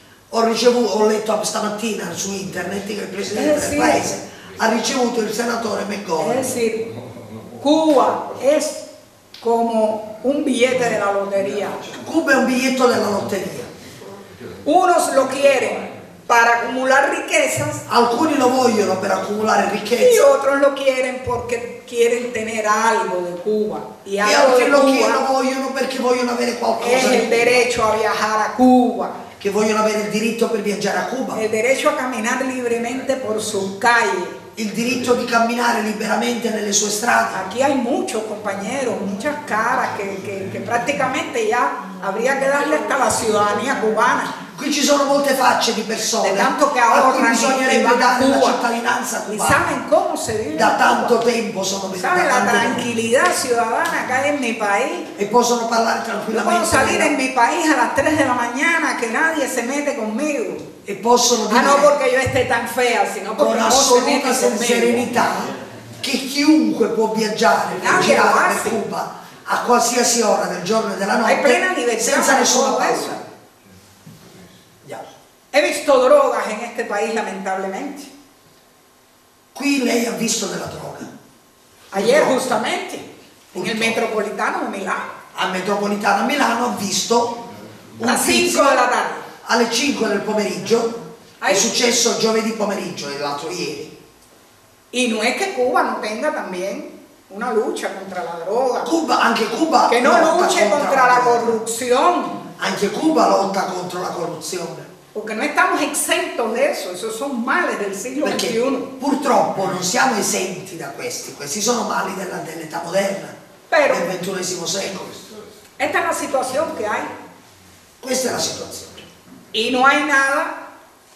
Ho letto stamattina su internet che il presidente del paese ha ricevuto il senatore McGovern. Es decir, Cuba es como un billete de la lotería. Cuba è un biglietto della lotteria. Unos lo quieren para acumular riquezas Alcuni lo vogliono per accumulare y ricchezza otros lo quieren porque quieren tener algo de Cuba. Y e algo altri de lo Cuba vogliono perché vogliono avere qualcosa es di el Cuba, derecho a viajar a Cuba, che vogliono avere il diritto per viaggiare a Cuba, el derecho a caminar libremente por sus calles. il diritto di camminare liberamente nelle sue strade. Aquí hay muchos compañeros, muchas caras que prácticamente ya habría que darle hasta la ciudadanía cubana. Qui ci sono molte facce di persone De tanto que a cui ahorran y bisognerebbe van a dare la Cuba cittadinanza y cubana. saben cómo se vive Da en tanto Cuba. tempo sono venuti, Saben da la tanto tempo. tranquilidad ciudadana que hay en mi país. E possono parlare Yo puedo tranquillamente salir en mi país a las 3 de la mañana que nadie se mete conmigo. e possono Ah, no dire porque yo esté tan fea, sino porque con no se mete assoluta conmigo. serenità che chiunque può viaggiare e Anche girare quasi. per Cuba a qualsiasi ora del giorno e della Hay plena notte libertà senza en nessuna todo paura. eso. Andiamo. He visto drogas en este país, lamentablemente. Qui lei ha visto della droga. Ayer Purtroppo. justamente, en el Metropolitano de Milán, A Metropolitana a Milano ha visto a las 5 tizio de la tarde. alle 5 del pomeriggio, è Ai- successo giovedì pomeriggio e l'altro ieri. Y no es que Cuba no tenga también una lucha contra la droga, Anche Cuba que no lotta luche contra la droga. corrupción, Anche Cuba lotta contro la corruzione, porque no estamos exentos de eso, esos son males del siglo perché XXI. purtroppo non siamo esenti da questi sono mali dell'età moderna, Pero del XXI secolo. esta es la situación que hay Questa è la situazione. y no hay nada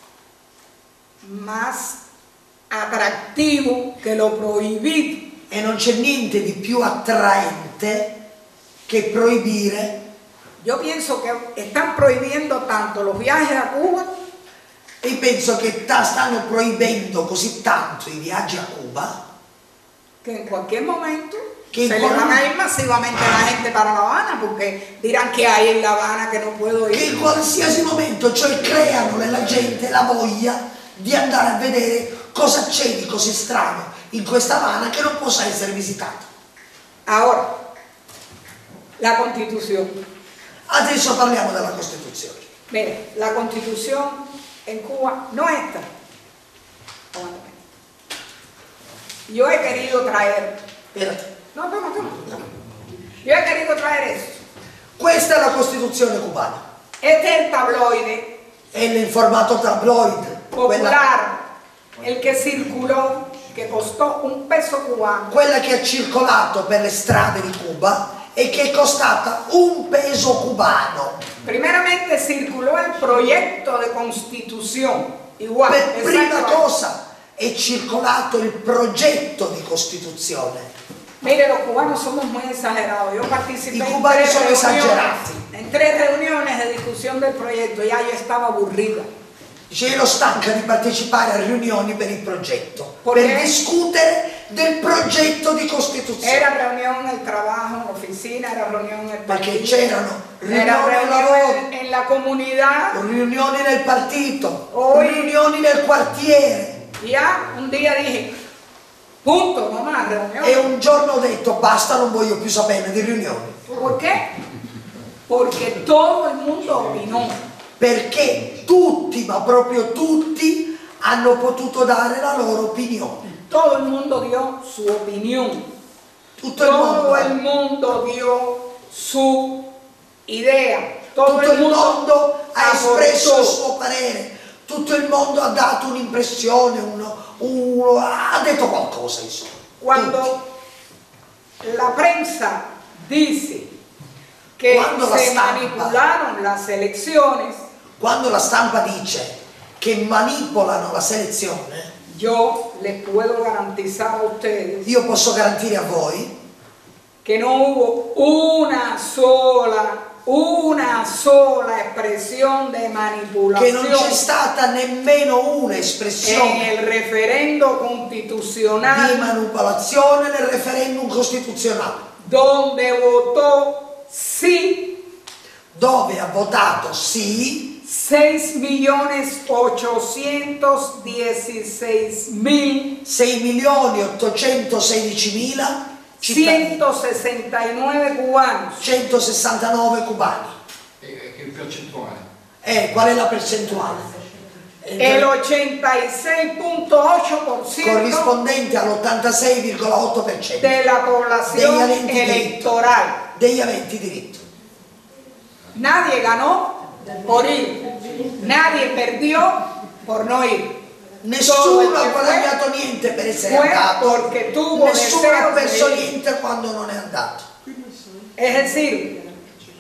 más atractivo que lo prohibido. E non c'è niente di più attraente che proibire. Yo pienso que están prohibiendo tanto los viajes a Cuba E penso che stanno proibendo così tanto i viaggi a Cuba que en cualquier momento Que se en le van a cual- ir masivamente la gente para La Habana porque dirán que hay en La Habana que no puedo che ir. in qualsiasi momento, cioè creano nella gente la voglia di andare a vedere cosa c'è di così strano in questa Habana che non possa essere visitato. Ahora, la Constitución. Adesso parliamo della Costituzione. Mire, la Constitución en Cuba no está. Aguántame. Yo he querido traer. Spera. No. Yo he querido traer eso. Questa è la Costituzione cubana. Este es el tabloide È il formato tabloid, popular, el que circuló, que costó $1 cubano. quella che ha circolato per le strade di Cuba e che è costata $1 cubano. Primeramente circuló el proyecto de constitución. Igual, Per prima exactamente. cosa è circolato il progetto di Costituzione. Mire, los cubanos somos muy exagerados. Yo participé I cubani sono reuniones, esagerati. en 3 reuniones de discusión del proyecto. Ya yo estaba aburrida. Dice, ero stanca di partecipare a riunioni per il progetto, Perché? per discutere del progetto di Costituzione. Era reunión en el trabajo, en la oficina, era reunión en el Perché partido, c'erano era riunioni al lavoro, reunión en la comunidad. riunioni nel partito, Oi. riunioni nel quartiere. Y ya un día dije, punto, no más reunión. E un giorno ho detto, basta, non voglio più sapere di riunioni. ¿Por qué? Porque todo el mundo opinó. Perché tutti, ma proprio tutti, hanno potuto dare la loro opinione. Todo el mundo dio su opinión. Tutto il mondo. Todo el mundo dio su idea. Tutto il mondo ha espresso il suo parere, tutto il mondo ha dato un'impressione, ha detto qualcosa, insomma. Quando la prensa dice che se manipolaron las elecciones, quando la stampa dice che manipolano la selezione, yo les puedo garantizar a ustedes, io posso garantire a voi che non hubo una sola expresión de che manipulación non c'è stata nemmeno un'espressione en el referendo constitucional di manipolazione nel referendum costituzionale, donde votó sí dove ha votato sì 6.816.000 6.816.000 cittadini, 169 cubanos. 169 cubani. Che percentuale? Qual è la percentuale? El 86.8% Corrispondente all'86,8% de la población electoral. degli aventi diritto. Nadie ganó por ir, nadie perdió por no ir. Nessuno ha guadagnato niente per essere andato, nessuno ha perso niente quando non è andato. Es decir,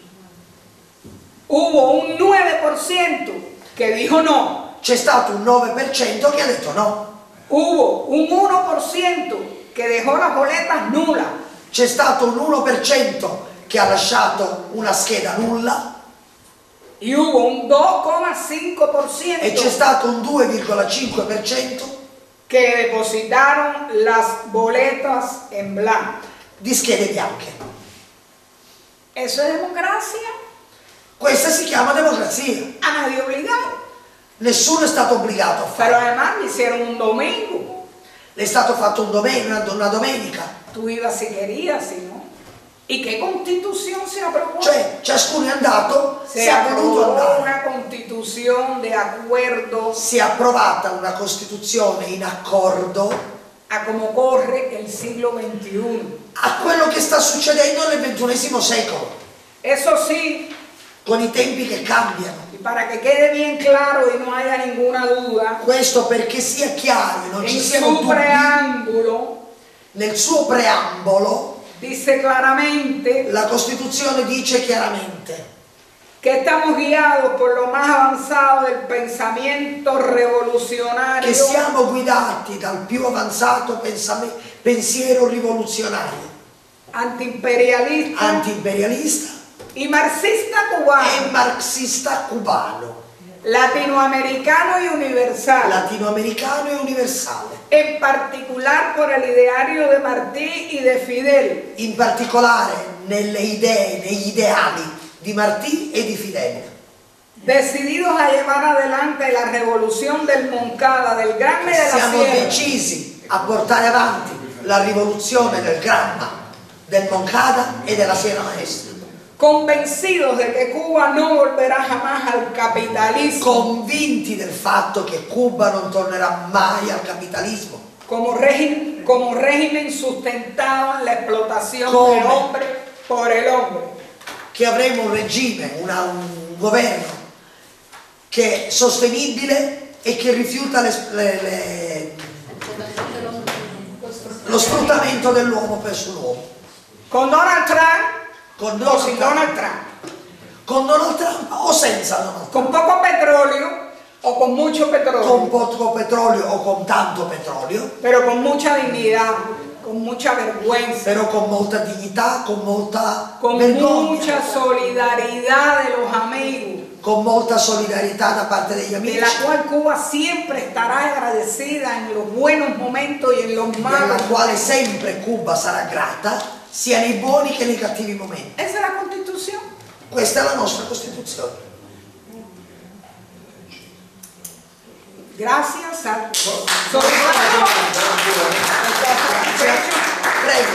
hubo un 9% que dijo no. C'è stato un 9% che ha detto no. Hubo un 1% que dejó las boletas nulas. C'è stato un 1% che ha lasciato una scheda nulla. Y hubo un 2,5% e c'è stato un 2,5% que depositaron las boletas en blanco. di schede bianche. ¿Eso es democracia? Questa si chiama democrazia. A nadie obligado. Nessuno è stato obbligato a Pero farlo. además lo hicieron un domingo. Le è stato fatto una domenica. Tú ibas si querías, si no. ¿Y qué constitución se aprobó? Cioè, ciascuno è andato, Se se ha voluto aprobó andare. una constitución de acuerdo Si è approvata una Costituzione in accordo a cómo corre el siglo XXI. a quello che sta succedendo nel XXI secolo, Eso sí, con i tempi che cambiano. y para que quede bien claro y no haya ninguna duda, Questo perché sia chiaro e non ci en siano su dubbi, preámbulo nel suo preambolo dice claramente la Costituzione dice chiaramente que estamos guiados por lo más avanzado del pensamiento revolucionario che siamo guidati dal più avanzato pensiero rivoluzionario, antiimperialista y marxista cubano, e marxista cubano, latinoamericano y universal, latinoamericano e universale, en particular por el ideario de Martí y de Fidel, in particolare nelle idee, negli ideali di Martí e di Fidel, decididos a llevar adelante la revolución del Moncada, del Gramma e della siamo Sierra, decisi a portare avanti la rivoluzione del Gramma, del Moncada e della Sierra Maestra, convencidos de que Cuba no volverá jamás al capitalismo convinti del fatto che Cuba non tornerà mai al capitalismo como régimen sustentado en la explotación del hombre por el hombre, che avremo un regime, un governo che è sostenibile e che rifiuta lo sfruttamento dell'uomo verso l'uomo. con Donald Trump Con o sin Donald Donald Trump, con Donald Trump o senza Donald Trump, con poco petróleo o con mucho petróleo, con poco petrolio o con tanto petrolio, pero con mucha dignidad, con mucha vergüenza, però con molta dignità, con molta con vergogna, mucha solidaridad de los amigos, con molta solidarietà da parte degli amici, de la cual Cuba siempre estará agradecida en los buenos momentos y en los malos. della quale sempre Cuba sarà grata, sia nei buoni che nei cattivi momenti. Esa es la Constitución. Questa è la nostra Costituzione. Gracias a Prego.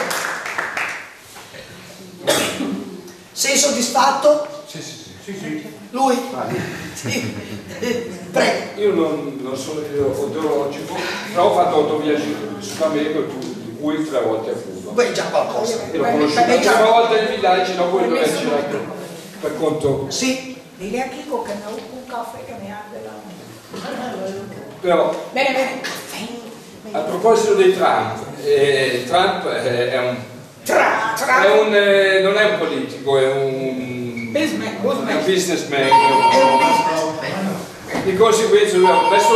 Sei soddisfatto? Sì. Lui? Sì. Prego. Io non sono ideologico, però ho fatto 8 viaggi in Sud America, di cui 3 volte a Cuba. Beh, già qualcosa. E l'ho conosciuto la prima volta in villaggi, dopo non è girato. per conto. Sì. Dile a Chico che me busco un caffè che mi arde la Però, bene. a proposito dei Trump, Trump è un... non è un politico, è un businessman. Di conseguenza lui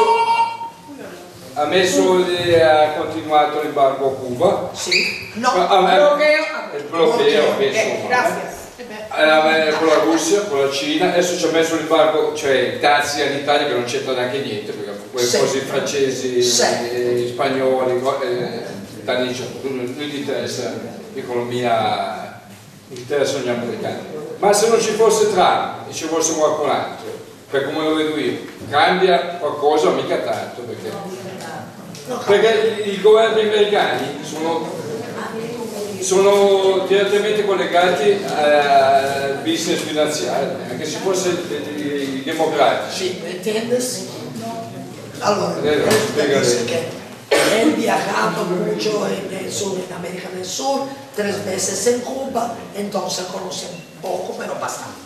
ha continuato l'embargo a Cuba. Sì. Il bloqueo, grazie. Con la Russia, con la Cina, adesso ci ha messo l'embargo, cioè dazi all'Italia che non c'entra neanche niente, perché quelle cose francesi, spagnoli, italiani, non gli interessa l'economia, gli interessano gli americani. Ma se non ci fosse Trump e ci fosse qualcun altro, per come lo vedo io, cambia qualcosa, mica tanto, perché i governi americani sono direttamente collegati al business finanziario, anche se fosse i democratici. Sí, ¿me entiendes? Allora, dice que él viajaba mucho en el sur, en América del Sur, 3 veces en Cuba, entonces conoce poco, pero bastante.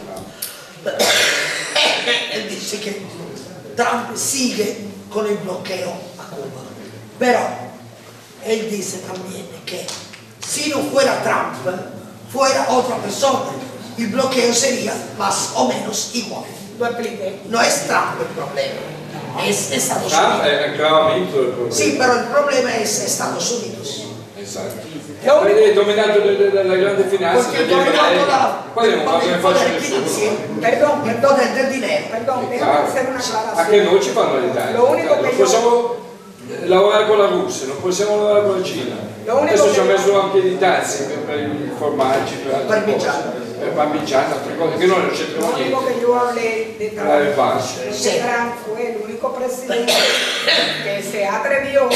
Él dice que Trump sigue con el bloqueo a Cuba, pero él dice también que si no fuera Trump, fuera otra persona, el bloqueo sería más o menos igual. Lo expliqué. No es Trump el problema, es Estados Trump Unidos. è il aggravamento del problema. Sí, pero el problema es Estados Unidos. Esatto. È dominato dalla grande finanza, Porque dagli ebrei. Poi non el ne faccio poder nessuno. financiero, Perdón, el poder del dinero. Perdón, déjame hacer una aclaración. Anche noi ci fanno l'Italia. Lo único Non che possiamo lavorare con la Russia, non possiamo lavorare con la Cina. Adesso ci ha messo anche i dazi per i formaggi, per parmigiano, altre cose che noi non c'entriamo Lo único niente. que yo hablé de Trump fue el único presidente que se atrevió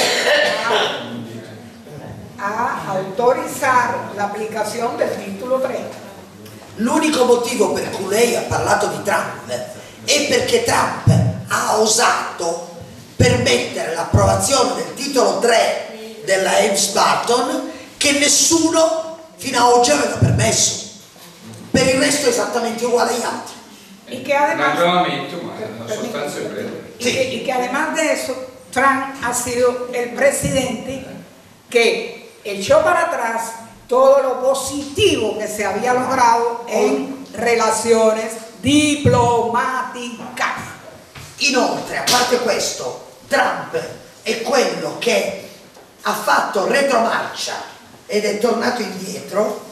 a autorizar la aplicación del título 30. L'unico motivo per cui lei ha parlato di Trump è perché Trump ha osato permettere l'approvazione del titolo 3 della Helms-Burton che nessuno fino ad oggi aveva permesso. Per il resto è esattamente uguale agli altri. Y que además, Un aggravamento, ma la sostanza è quella. y que además de eso, Trump ha sido el presidente que echó para atrás todo lo positivo que se había logrado en relaciones diplomáticas. Inoltre, a parte questo, Trump è quello che ha fatto retromarcia ed è tornato indietro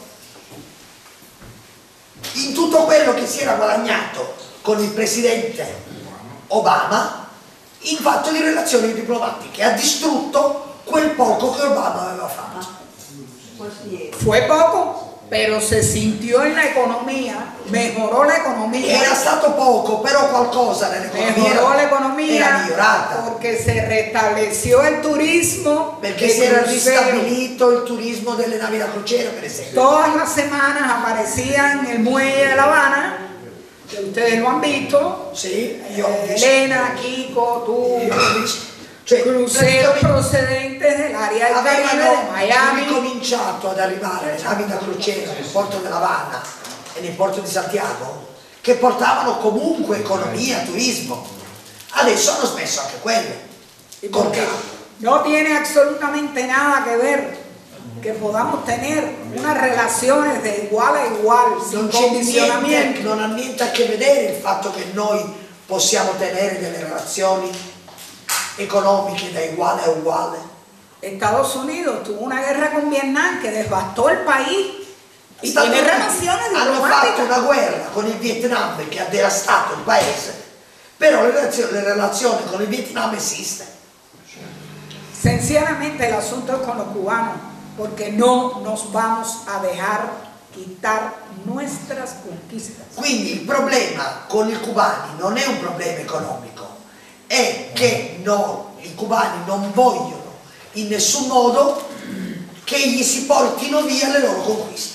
in tutto quello che si era guadagnato con il presidente Obama in fatto di relazioni diplomatiche. Ha distrutto quel poco che Obama aveva fatto. Fue poco, pero se sintió en la economía, mejoró la economía. Era stato poco, però qualcosa nell'economia Mejoró la era economía migliorata. porque se restableció el turismo. Perché de si era crucero. ristabilito il turismo delle navi da crociera, per esempio. Todas las semanas aparecía en el muelle de La Habana, que ustedes lo han visto. Sì, io ho visto. Elena, Kiko, tú, Io ho visto. Cioè, cruceros praticamente procedentes del área del Caribe de avevano Miami. ricominciato ad arrivare le navi da crociera nel porto della Habana e nel porto di Santiago che portavano comunque economia, turismo. Adesso hanno smesso anche quelle. Y porque no tiene absolutamente nada que ver que podamos tener unas relaciones de igual a igual, sin condicionamiento. Non ha niente a che vedere il fatto che noi possiamo tenere delle relazioni economiche da uguale a uguale. Estados Unidos tuvo una guerra con Vietnam que devastó el país y tiene relaciones hanno fatto diplomáticas. una guerra con il Vietnam che ha devastato il paese, però la relazione con il Vietnam esiste. Sencillamente el asunto es con los cubanos, porque no nos vamos a dejar quitar nuestras conquistas. Quindi il problema con i cubani non è un problema economico, è che i cubani non vogliono in nessun modo che gli si portino via le loro conquiste.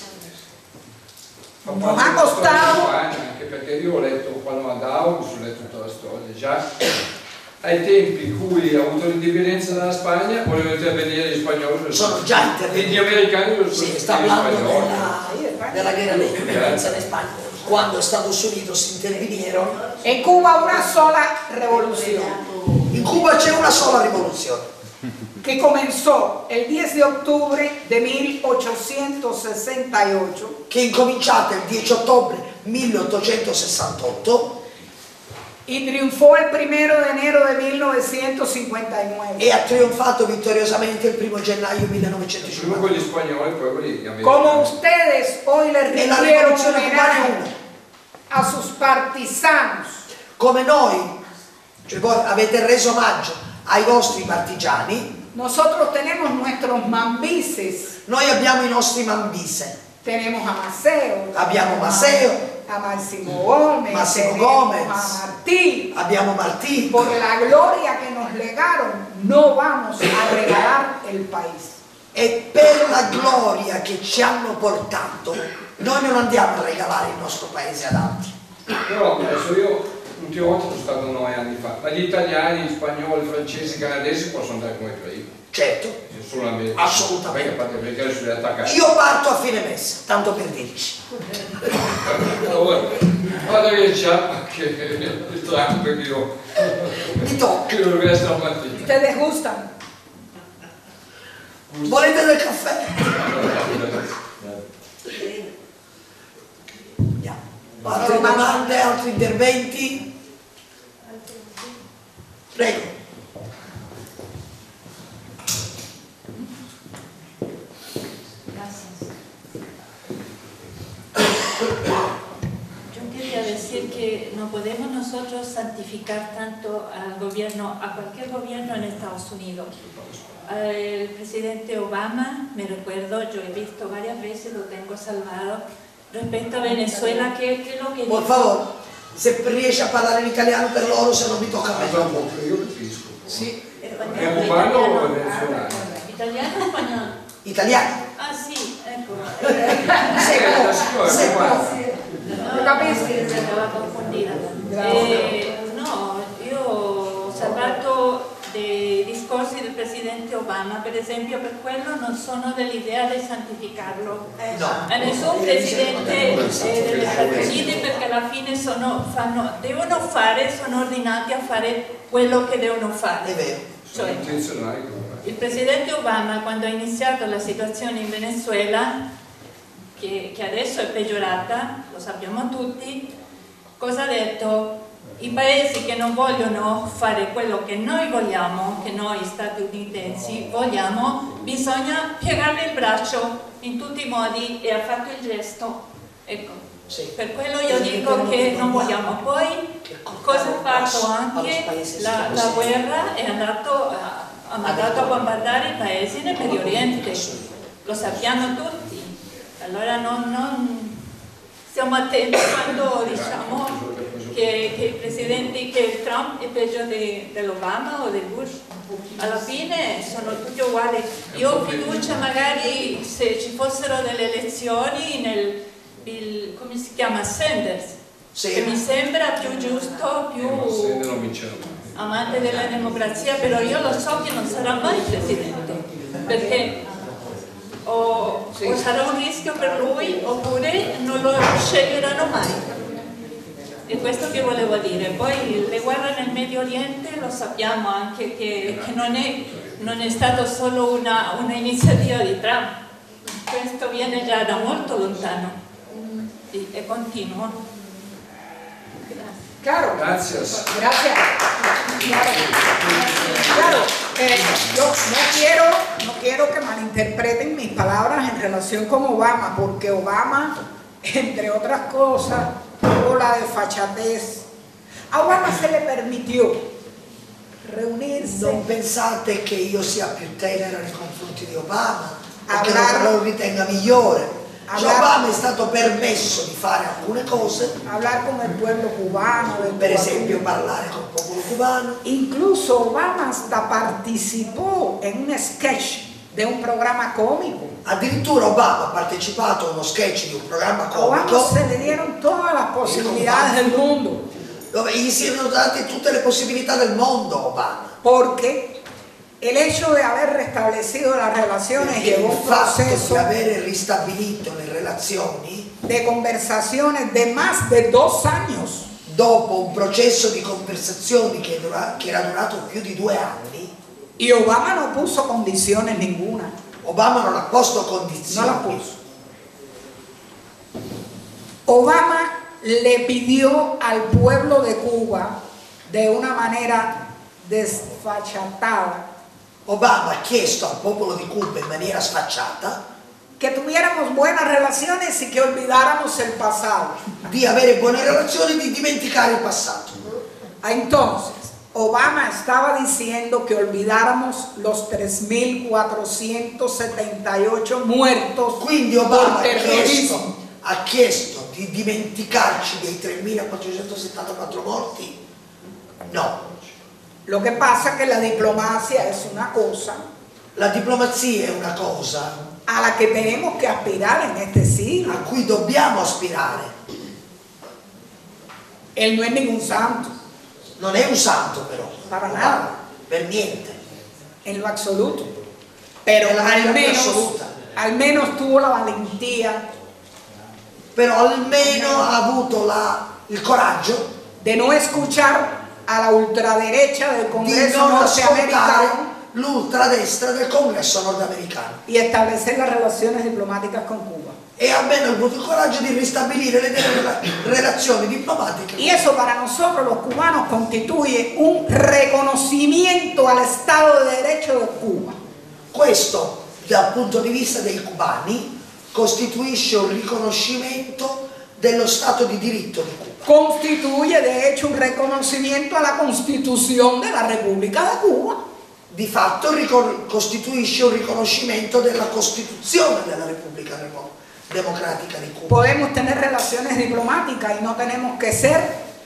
Nos ha costado. Anche perché io ho letto quando andavo, mi sono letto tutta la storia, già ai tempi in cui ha avuto l'indipendenza dalla Spagna volevano intervenire gli spagnoli. Sono già intervenuti. Gli americani non sono Sì, sta parlando spagnoli. della guerra di indipendenza in Spagna. Cuando Estados Unidos intervinieron, en Cuba una sola revolución. In Cuba c'è una sola rivoluzione. Que comenzó el 10 de octubre de 1868. Che è incominciata il 10 ottobre 1868 y triunfó el 1 de enero de 1959. e ha trionfato vittoriosamente il 1 gennaio Prima 1950. con gli spagnoli, poi con gli americani. Como ustedes hoy le E la rindieron rivoluzione cubana è homenaje una. a sus partisanos, Come noi, cioè voi avete reso omaggio ai vostri partigiani, nosotros tenemos nuestros mambises. noi abbiamo i nostri Mambise. Tenemos a Maceo, Abbiamo Maceo, a Máximo Gómez, Máximo tenemos Gómez. a Martí. abbiamo Martì. Por la gloria que nos legaron, no vamos a regalar el país. E per la gloria che ci hanno portato, noi non andiamo a regalare il nostro paese ad altri. Però adesso io l'ultima volta sono stato 9 anni fa, ma gli italiani, gli spagnoli, i francesi, i canadesi possono andare come prima. Certo, Solo l'America. Assolutamente. Perché gli americani sono attaccati. io parto a fine messa, tanto per dirci. Vado via già che il Trump perché io Mi tocca. che non resta la mattina. ¿Ustedes gustan? Volete del caffè? Andiamo. Altre domande, altri interventi? Prego. Yo quería decir que no podemos nosotros santificar tanto al gobierno, a cualquier gobierno en Estados Unidos. El presidente Obama, me recuerdo, yo he visto varias veces, lo tengo salvado, respecto a Venezuela, que es lo que Por favore, se riesce a parlare in italiano per loro, se non mi tocca a me. Io capisco. Sì, È cubano o venezuelano? Italiano o español? italiano. Ah, sì, ecco. Se può. ¿Lo capisci? Estaba confundida. No, io ho salvato dei discorsi del presidente Obama, per esempio, per quello non sono dell'idea di santificarlo. No. A nessun presidente degli Stati Uniti, perché alla fine devono fare, sono ordinati a fare quello che devono È fare. vero. Sono Cioè, intenzionali. il presidente Obama, quando ha iniziato la situazione in Venezuela, che adesso è peggiorata, lo sappiamo tutti, cosa ha detto? I paesi che non vogliono fare quello che noi vogliamo, che noi statunitensi vogliamo, bisogna piegargli il braccio in tutti i modi, e ha fatto il gesto. Ecco, Sì. per quello io dico che non vogliamo. Poi cosa ha fatto anche la guerra? È andato ha mandato a bombardare i paesi nel Medio Oriente, lo sappiamo tutti. Allora non stiamo attenti quando diciamo che il presidente, che Trump è peggio dell'Obama o del Bush. Alla fine sono tutti uguali. Io ho fiducia, magari se ci fossero delle elezioni come si chiama, Sanders, Sì. che mi sembra più giusto, più Non vincerà mai. amante della democrazia, però io lo so che non sarà mai presidente, perché o sarà un rischio per lui oppure non lo sceglieranno mai. E questo che volevo dire. Poi le guerre nel Medio Oriente lo sappiamo anche che non è stato solo una iniziativa di Trump, questo viene già da molto lontano e continua. Claro. Gracias. Gracias. Claro, yo no quiero que malinterpreten mis palabras en relación con Obama, porque Obama, entre otras cosas, tuvo la desfachatez. A Obama se le permitió reunirse. Non pensate che io sia più tenera nei confronti di Obama, o che Hablar- lo ritenga migliore. Cioè, Hablar- Obama è stato permesso di fare alcune cose, Hablar con el pueblo cubano. del per pueblo esempio parlare con il popolo cubano. Incluso Obama hasta participó en un sketch de un programa cómico. Addirittura Obama ha partecipato a uno sketch di un programma Obama comico se le dieron todas las posibilidades del mundo, dove gli si erano date tutte le possibilità del mondo a Obama, porque El hecho de haber restablecido las relaciones llevó un proceso di aver ristabilito le relazioni de conversaciones de más de 2 años. Dopo un processo di conversazioni che era durato più di 2 anni. Y Obama no puso condiciones ninguna. Obama non ha posto condizioni. No las puso. Obama le pidió al pueblo de Cuba de una manera desfachatada. Obama ha chiesto al popolo di Cuba in maniera sfacciata que tuviéramos buenas relaciones y que olvidáramos el pasado. Di avere buone relazioni e di dimenticare il passato. Entonces, Obama estaba diciendo que olvidáramos los 3.478 muertos. Quindi Obama ha chiesto di dimenticarci dei 3.474 morti? No. Lo que pasa es que la diplomacia es una cosa. La diplomazia è una cosa a la que tenemos que aspirar en este siglo. A cui dobbiamo aspirare. Él no es ningún santo. Non è un santo però. Para nada. Per niente. En lo absoluto. Pero al menos tuvo la valentía. Però almeno ha avuto il coraggio de no escuchar a la ultraderecha del Congreso norteamericano l'ultradestra del Congresso nordamericano y establecer las relaciones diplomáticas con Cuba. E almeno ha avuto il coraggio di ristabilire le relazioni diplomatiche. Y eso para nosotros los cubanos constituye un reconocimiento al Estado de Derecho de Cuba. Questo, dal punto di vista dei cubani, costituisce un riconoscimento dello Stato di diritto di Cuba. Constituye de hecho un reconocimiento a la Constitución de la República de Cuba. Di fatto costituisce un riconoscimento della Costituzione della Repubblica Democratica di Cuba. Podemos tener relaciones diplomáticas y no tenemos que ser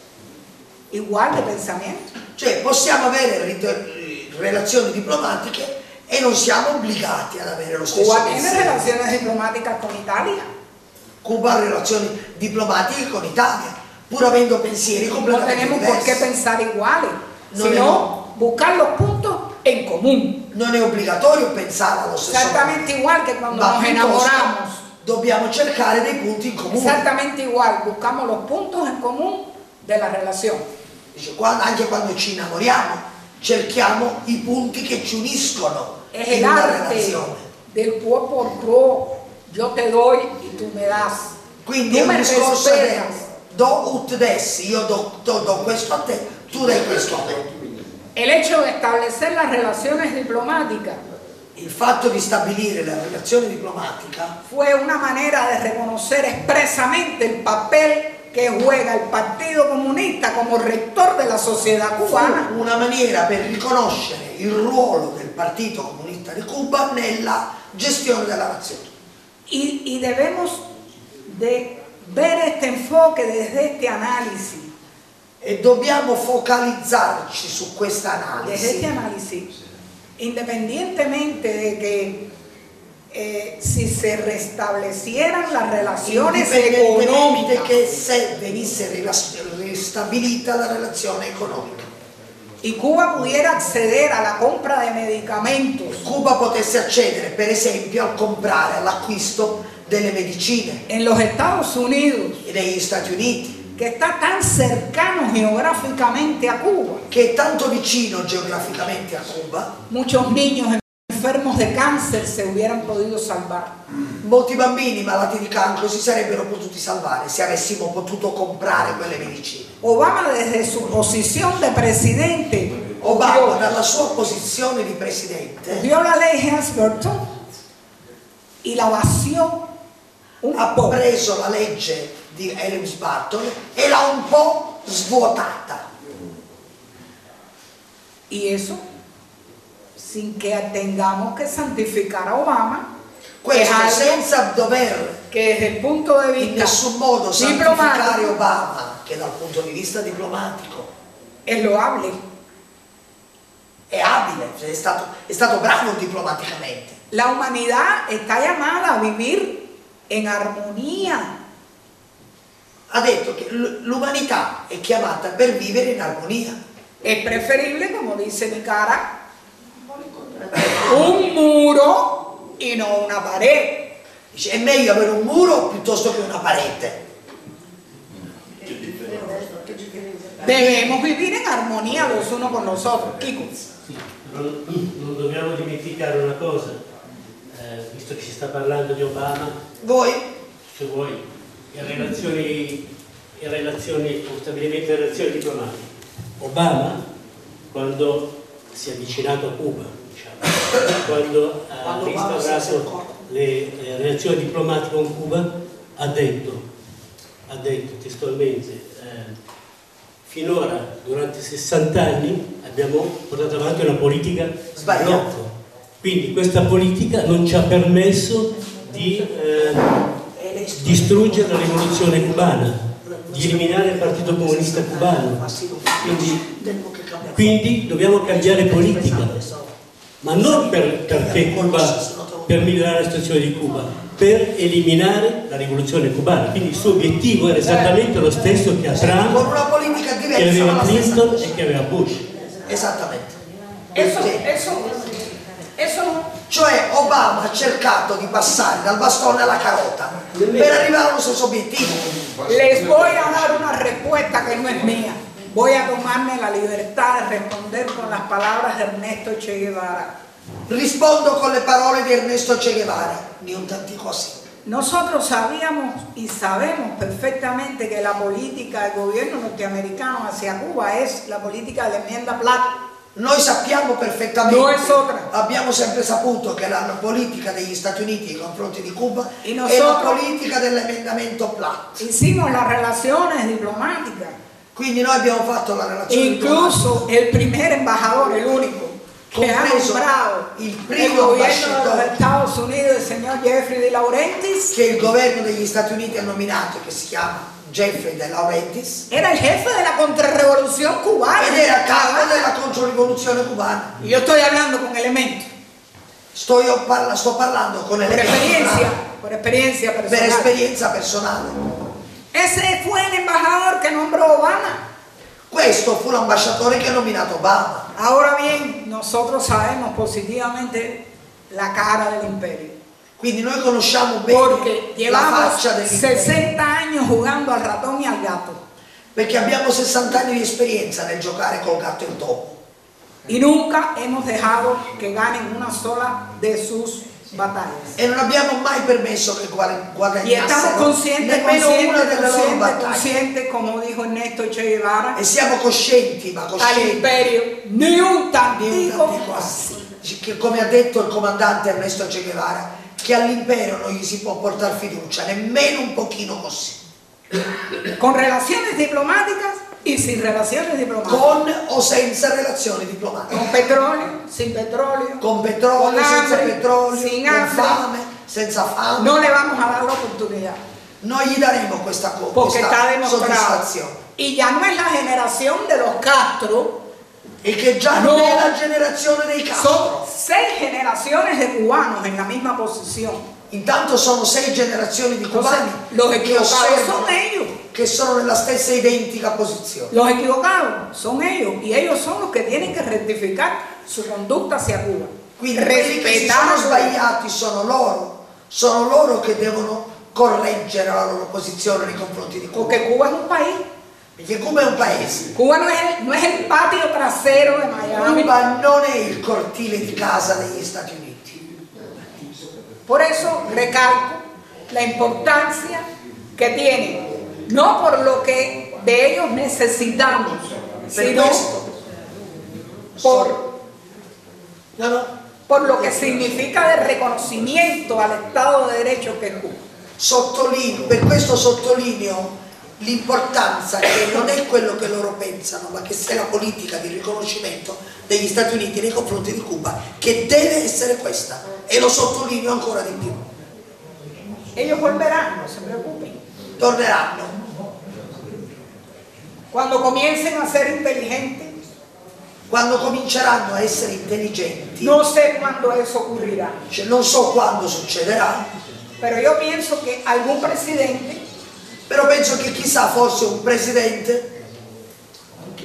igual de pensamiento. Cioè possiamo avere relazioni diplomatiche e non siamo obbligati ad avere lo stesso Cuba pensiero. tiene relaciones diplomáticas con Italia. Cuba ha relazioni diplomatiche con Italia, pur avendo pensieri completamente diversi. No tenemos por qué pensar iguales, sino buscar los puntos en común. Non è obbligatorio pensare allo stesso Exactamente igual que cuando nos enamoramos. Dobbiamo cercare dei punti in comune. Exactamente igual, buscamos los puntos en común de la relación. Dice, anche quando ci innamoriamo, cerchiamo i punti che ci uniscono in una relazione. Del quo por quo, yo te doy y tú me das. Quindi è un discorso do ut des, io do questo a te, tu dai questo a me. El hecho de establecer las relaciones diplomáticas, il fatto di stabilire la relazione diplomatica fue una manera de reconocer expresamente el papel que juega el Partido Comunista como rector de la sociedad cubana. Fu una maniera per riconoscere il ruolo del Partito Comunista di Cuba nella gestione della nazione. Y debemos de ver este enfoque desde este análisis. E dobbiamo focalizzarci su questa analisi. Desde este análisis, independientemente de que si se restablecieran las relaciones económicas, che se venisse ristabilita la relazione economica y Cuba pudiera acceder a la compra de medicamentos, Cuba potesse accedere per esempio al comprare, all'acquisto delle medicine en los Estados Unidos, negli Stati Uniti, que está tan cercano geográficamente a Cuba, che è tanto vicino geograficamente a Cuba, muchos niños enfermos de cáncer se hubieran podido salvar. Molti bambini malati di cancro si sarebbero potuti salvare se avessimo potuto comprare quelle medicine. Obama desde su posición de presidente, Obama dalla sua posizione di presidente vio la ley Helms-Burton y la vació ha preso la legge di Helms-Burton e l'ha un po' svuotata. Y eso sin que tengamos que santificar a Obama, questo senza dover che desde il punto di vista in nessun modo santificare Obama, che dal punto di vista diplomatico è loable, è abile, è stato bravo diplomaticamente. La humanidad está llamada a vivir en armonía. Ha detto che l'umanità è chiamata per vivere in armonia. È preferibile, come dice mi cara, muro y no una pared. Dice, è meglio avere un muro piuttosto che una parete. Debemos vivir en armonía los unos con los otros. Kiko. Non dobbiamo dimenticare una cosa, visto che si sta parlando di Obama, se vuoi, in relazioni con stabilimento di relazioni diplomatiche. Obama, quando si è avvicinato a Cuba, diciamo, quando ha instaurato le relazioni diplomatiche con Cuba, ha detto testualmente, finora durante 60 anni abbiamo portato avanti una politica sbagliata, quindi questa politica non ci ha permesso di distruggere la rivoluzione cubana, di eliminare il Partito Comunista Cubano, quindi dobbiamo cambiare politica, ma non perché per migliorare la situazione di Cuba, per eliminare la rivoluzione cubana. Quindi il suo obiettivo era esattamente lo stesso che a Trump, con una politica diversa, che aveva Clinton e che aveva Bush. Esattamente. Cioè Obama ha cercato di passare dal bastone alla carota per arrivare allo stesso obiettivo. Les voy a dar una respuesta que no es mía. Voy a tomarme la libertad de responder con las palabras de Ernesto Che Guevara. Rispondo con le parole di Ernesto Che Guevara, ni un tantico así. Nosotros sabíamos y sabemos perfectamente que la política del gobierno norteamericano hacia Cuba es la política de la enmienda Platt. Noi sappiamo perfettamente, no es otra. Abbiamo sempre saputo che la politica degli Stati Uniti nei confronti di Cuba è la politica dell'emendamento Platt. Hicimos las relaciones diplomáticas. Quindi noi abbiamo fatto la relazione incluso el primer embajador, el único que ha nombrado il el gobierno de los Estados Unidos, el señor Jeffrey De Laurentiis, che il governo degli Stati Uniti ha nominato, che si chiama Jeffrey De Laurentiis, era el jefe de la contrarrevolución cubana ed era capo della controrivoluzione cubana. Yo estoy hablando con elementos. Sto parlando con elementi por experiencia personal. Per esperienza personale. Ese fue el embajador que nombró Obama. Questo fu l'ambasciatore che ha nominato Obama. Ahora bien, nosotros sabemos positivamente la cara del imperio. Quindi noi conosciamo bene la faccia dell'imperio. 60 años jugando al ratón y al gato. Perché abbiamo 60 anni di esperienza nel giocare col gatto e il topo. Y nunca hemos dejado que ganen una sola de sus batallas. E non abbiamo mai permesso che guadagnassero nemmeno una delle loro battaglie. Como dijo Ernesto Che Guevara, e siamo coscienti, ma coscienti al imperio ni un tantico che, come ha detto il comandante Ernesto Che Guevara, che all'impero non gli si può portare fiducia, nemmeno un pochino così. Con relaciones diplomáticas y sin relaciones diplomáticas. Con o senza relazioni diplomatiche. Con petrolio, sin petrolio. Con petrolio, con senza hambre, petrolio, sin con hambre. fame, senza fame. No le vamos a dar la oportunidad. Noi gli daremo questa soddisfazione. Y ya no es la generación de los Castro. E che già non è la generazione dei Castro. Son 6 generaciones de cubanos en la misma posición. Intanto sono 6 generazioni di cubani che sono nella stessa identica posizione. Los equivocados son ellos y ellos son los que tienen que rectificar su conducta hacia Cuba. Quindi quelli che si sono sbagliati sono loro che devono correggere la loro posizione nei confronti di Cuba. Perché Cuba è un paese. Perché Cuba è un paese. Cuba no es el patio trasero de Miami. Cuba non è il cortile di casa degli Stati Uniti. Por eso recalco la importancia que tienen, no por lo que de ellos necesitamos, sino por lo que significa de reconocimiento al Estado de Derecho que es Cuba. Per questo sottolineo l'importanza che non è quello che loro pensano, ma che sia la politica di riconoscimento degli Stati Uniti nei confronti di Cuba, che deve essere questa, e lo sottolineo ancora di più. Ellos volverán, no se preocupen. Torneranno. Quando comiencen a ser inteligentes. Quando cominceranno a essere intelligenti. No sé cuándo eso ocurrirá. Cioè, non so quando succederà. Pero yo pienso que algún presidente. Però penso che chissà, forse un presidente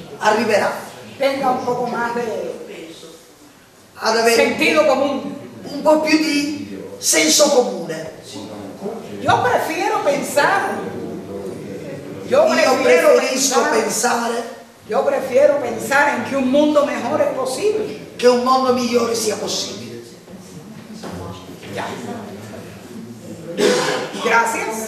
arriverà tenga un poco más de ad avere sentido común, un un po' più di senso comune. Io prefiero pensare. Io preferisco pensare in che un mondo mejor è possibile. Che un mondo migliore sia possibile. Gracias.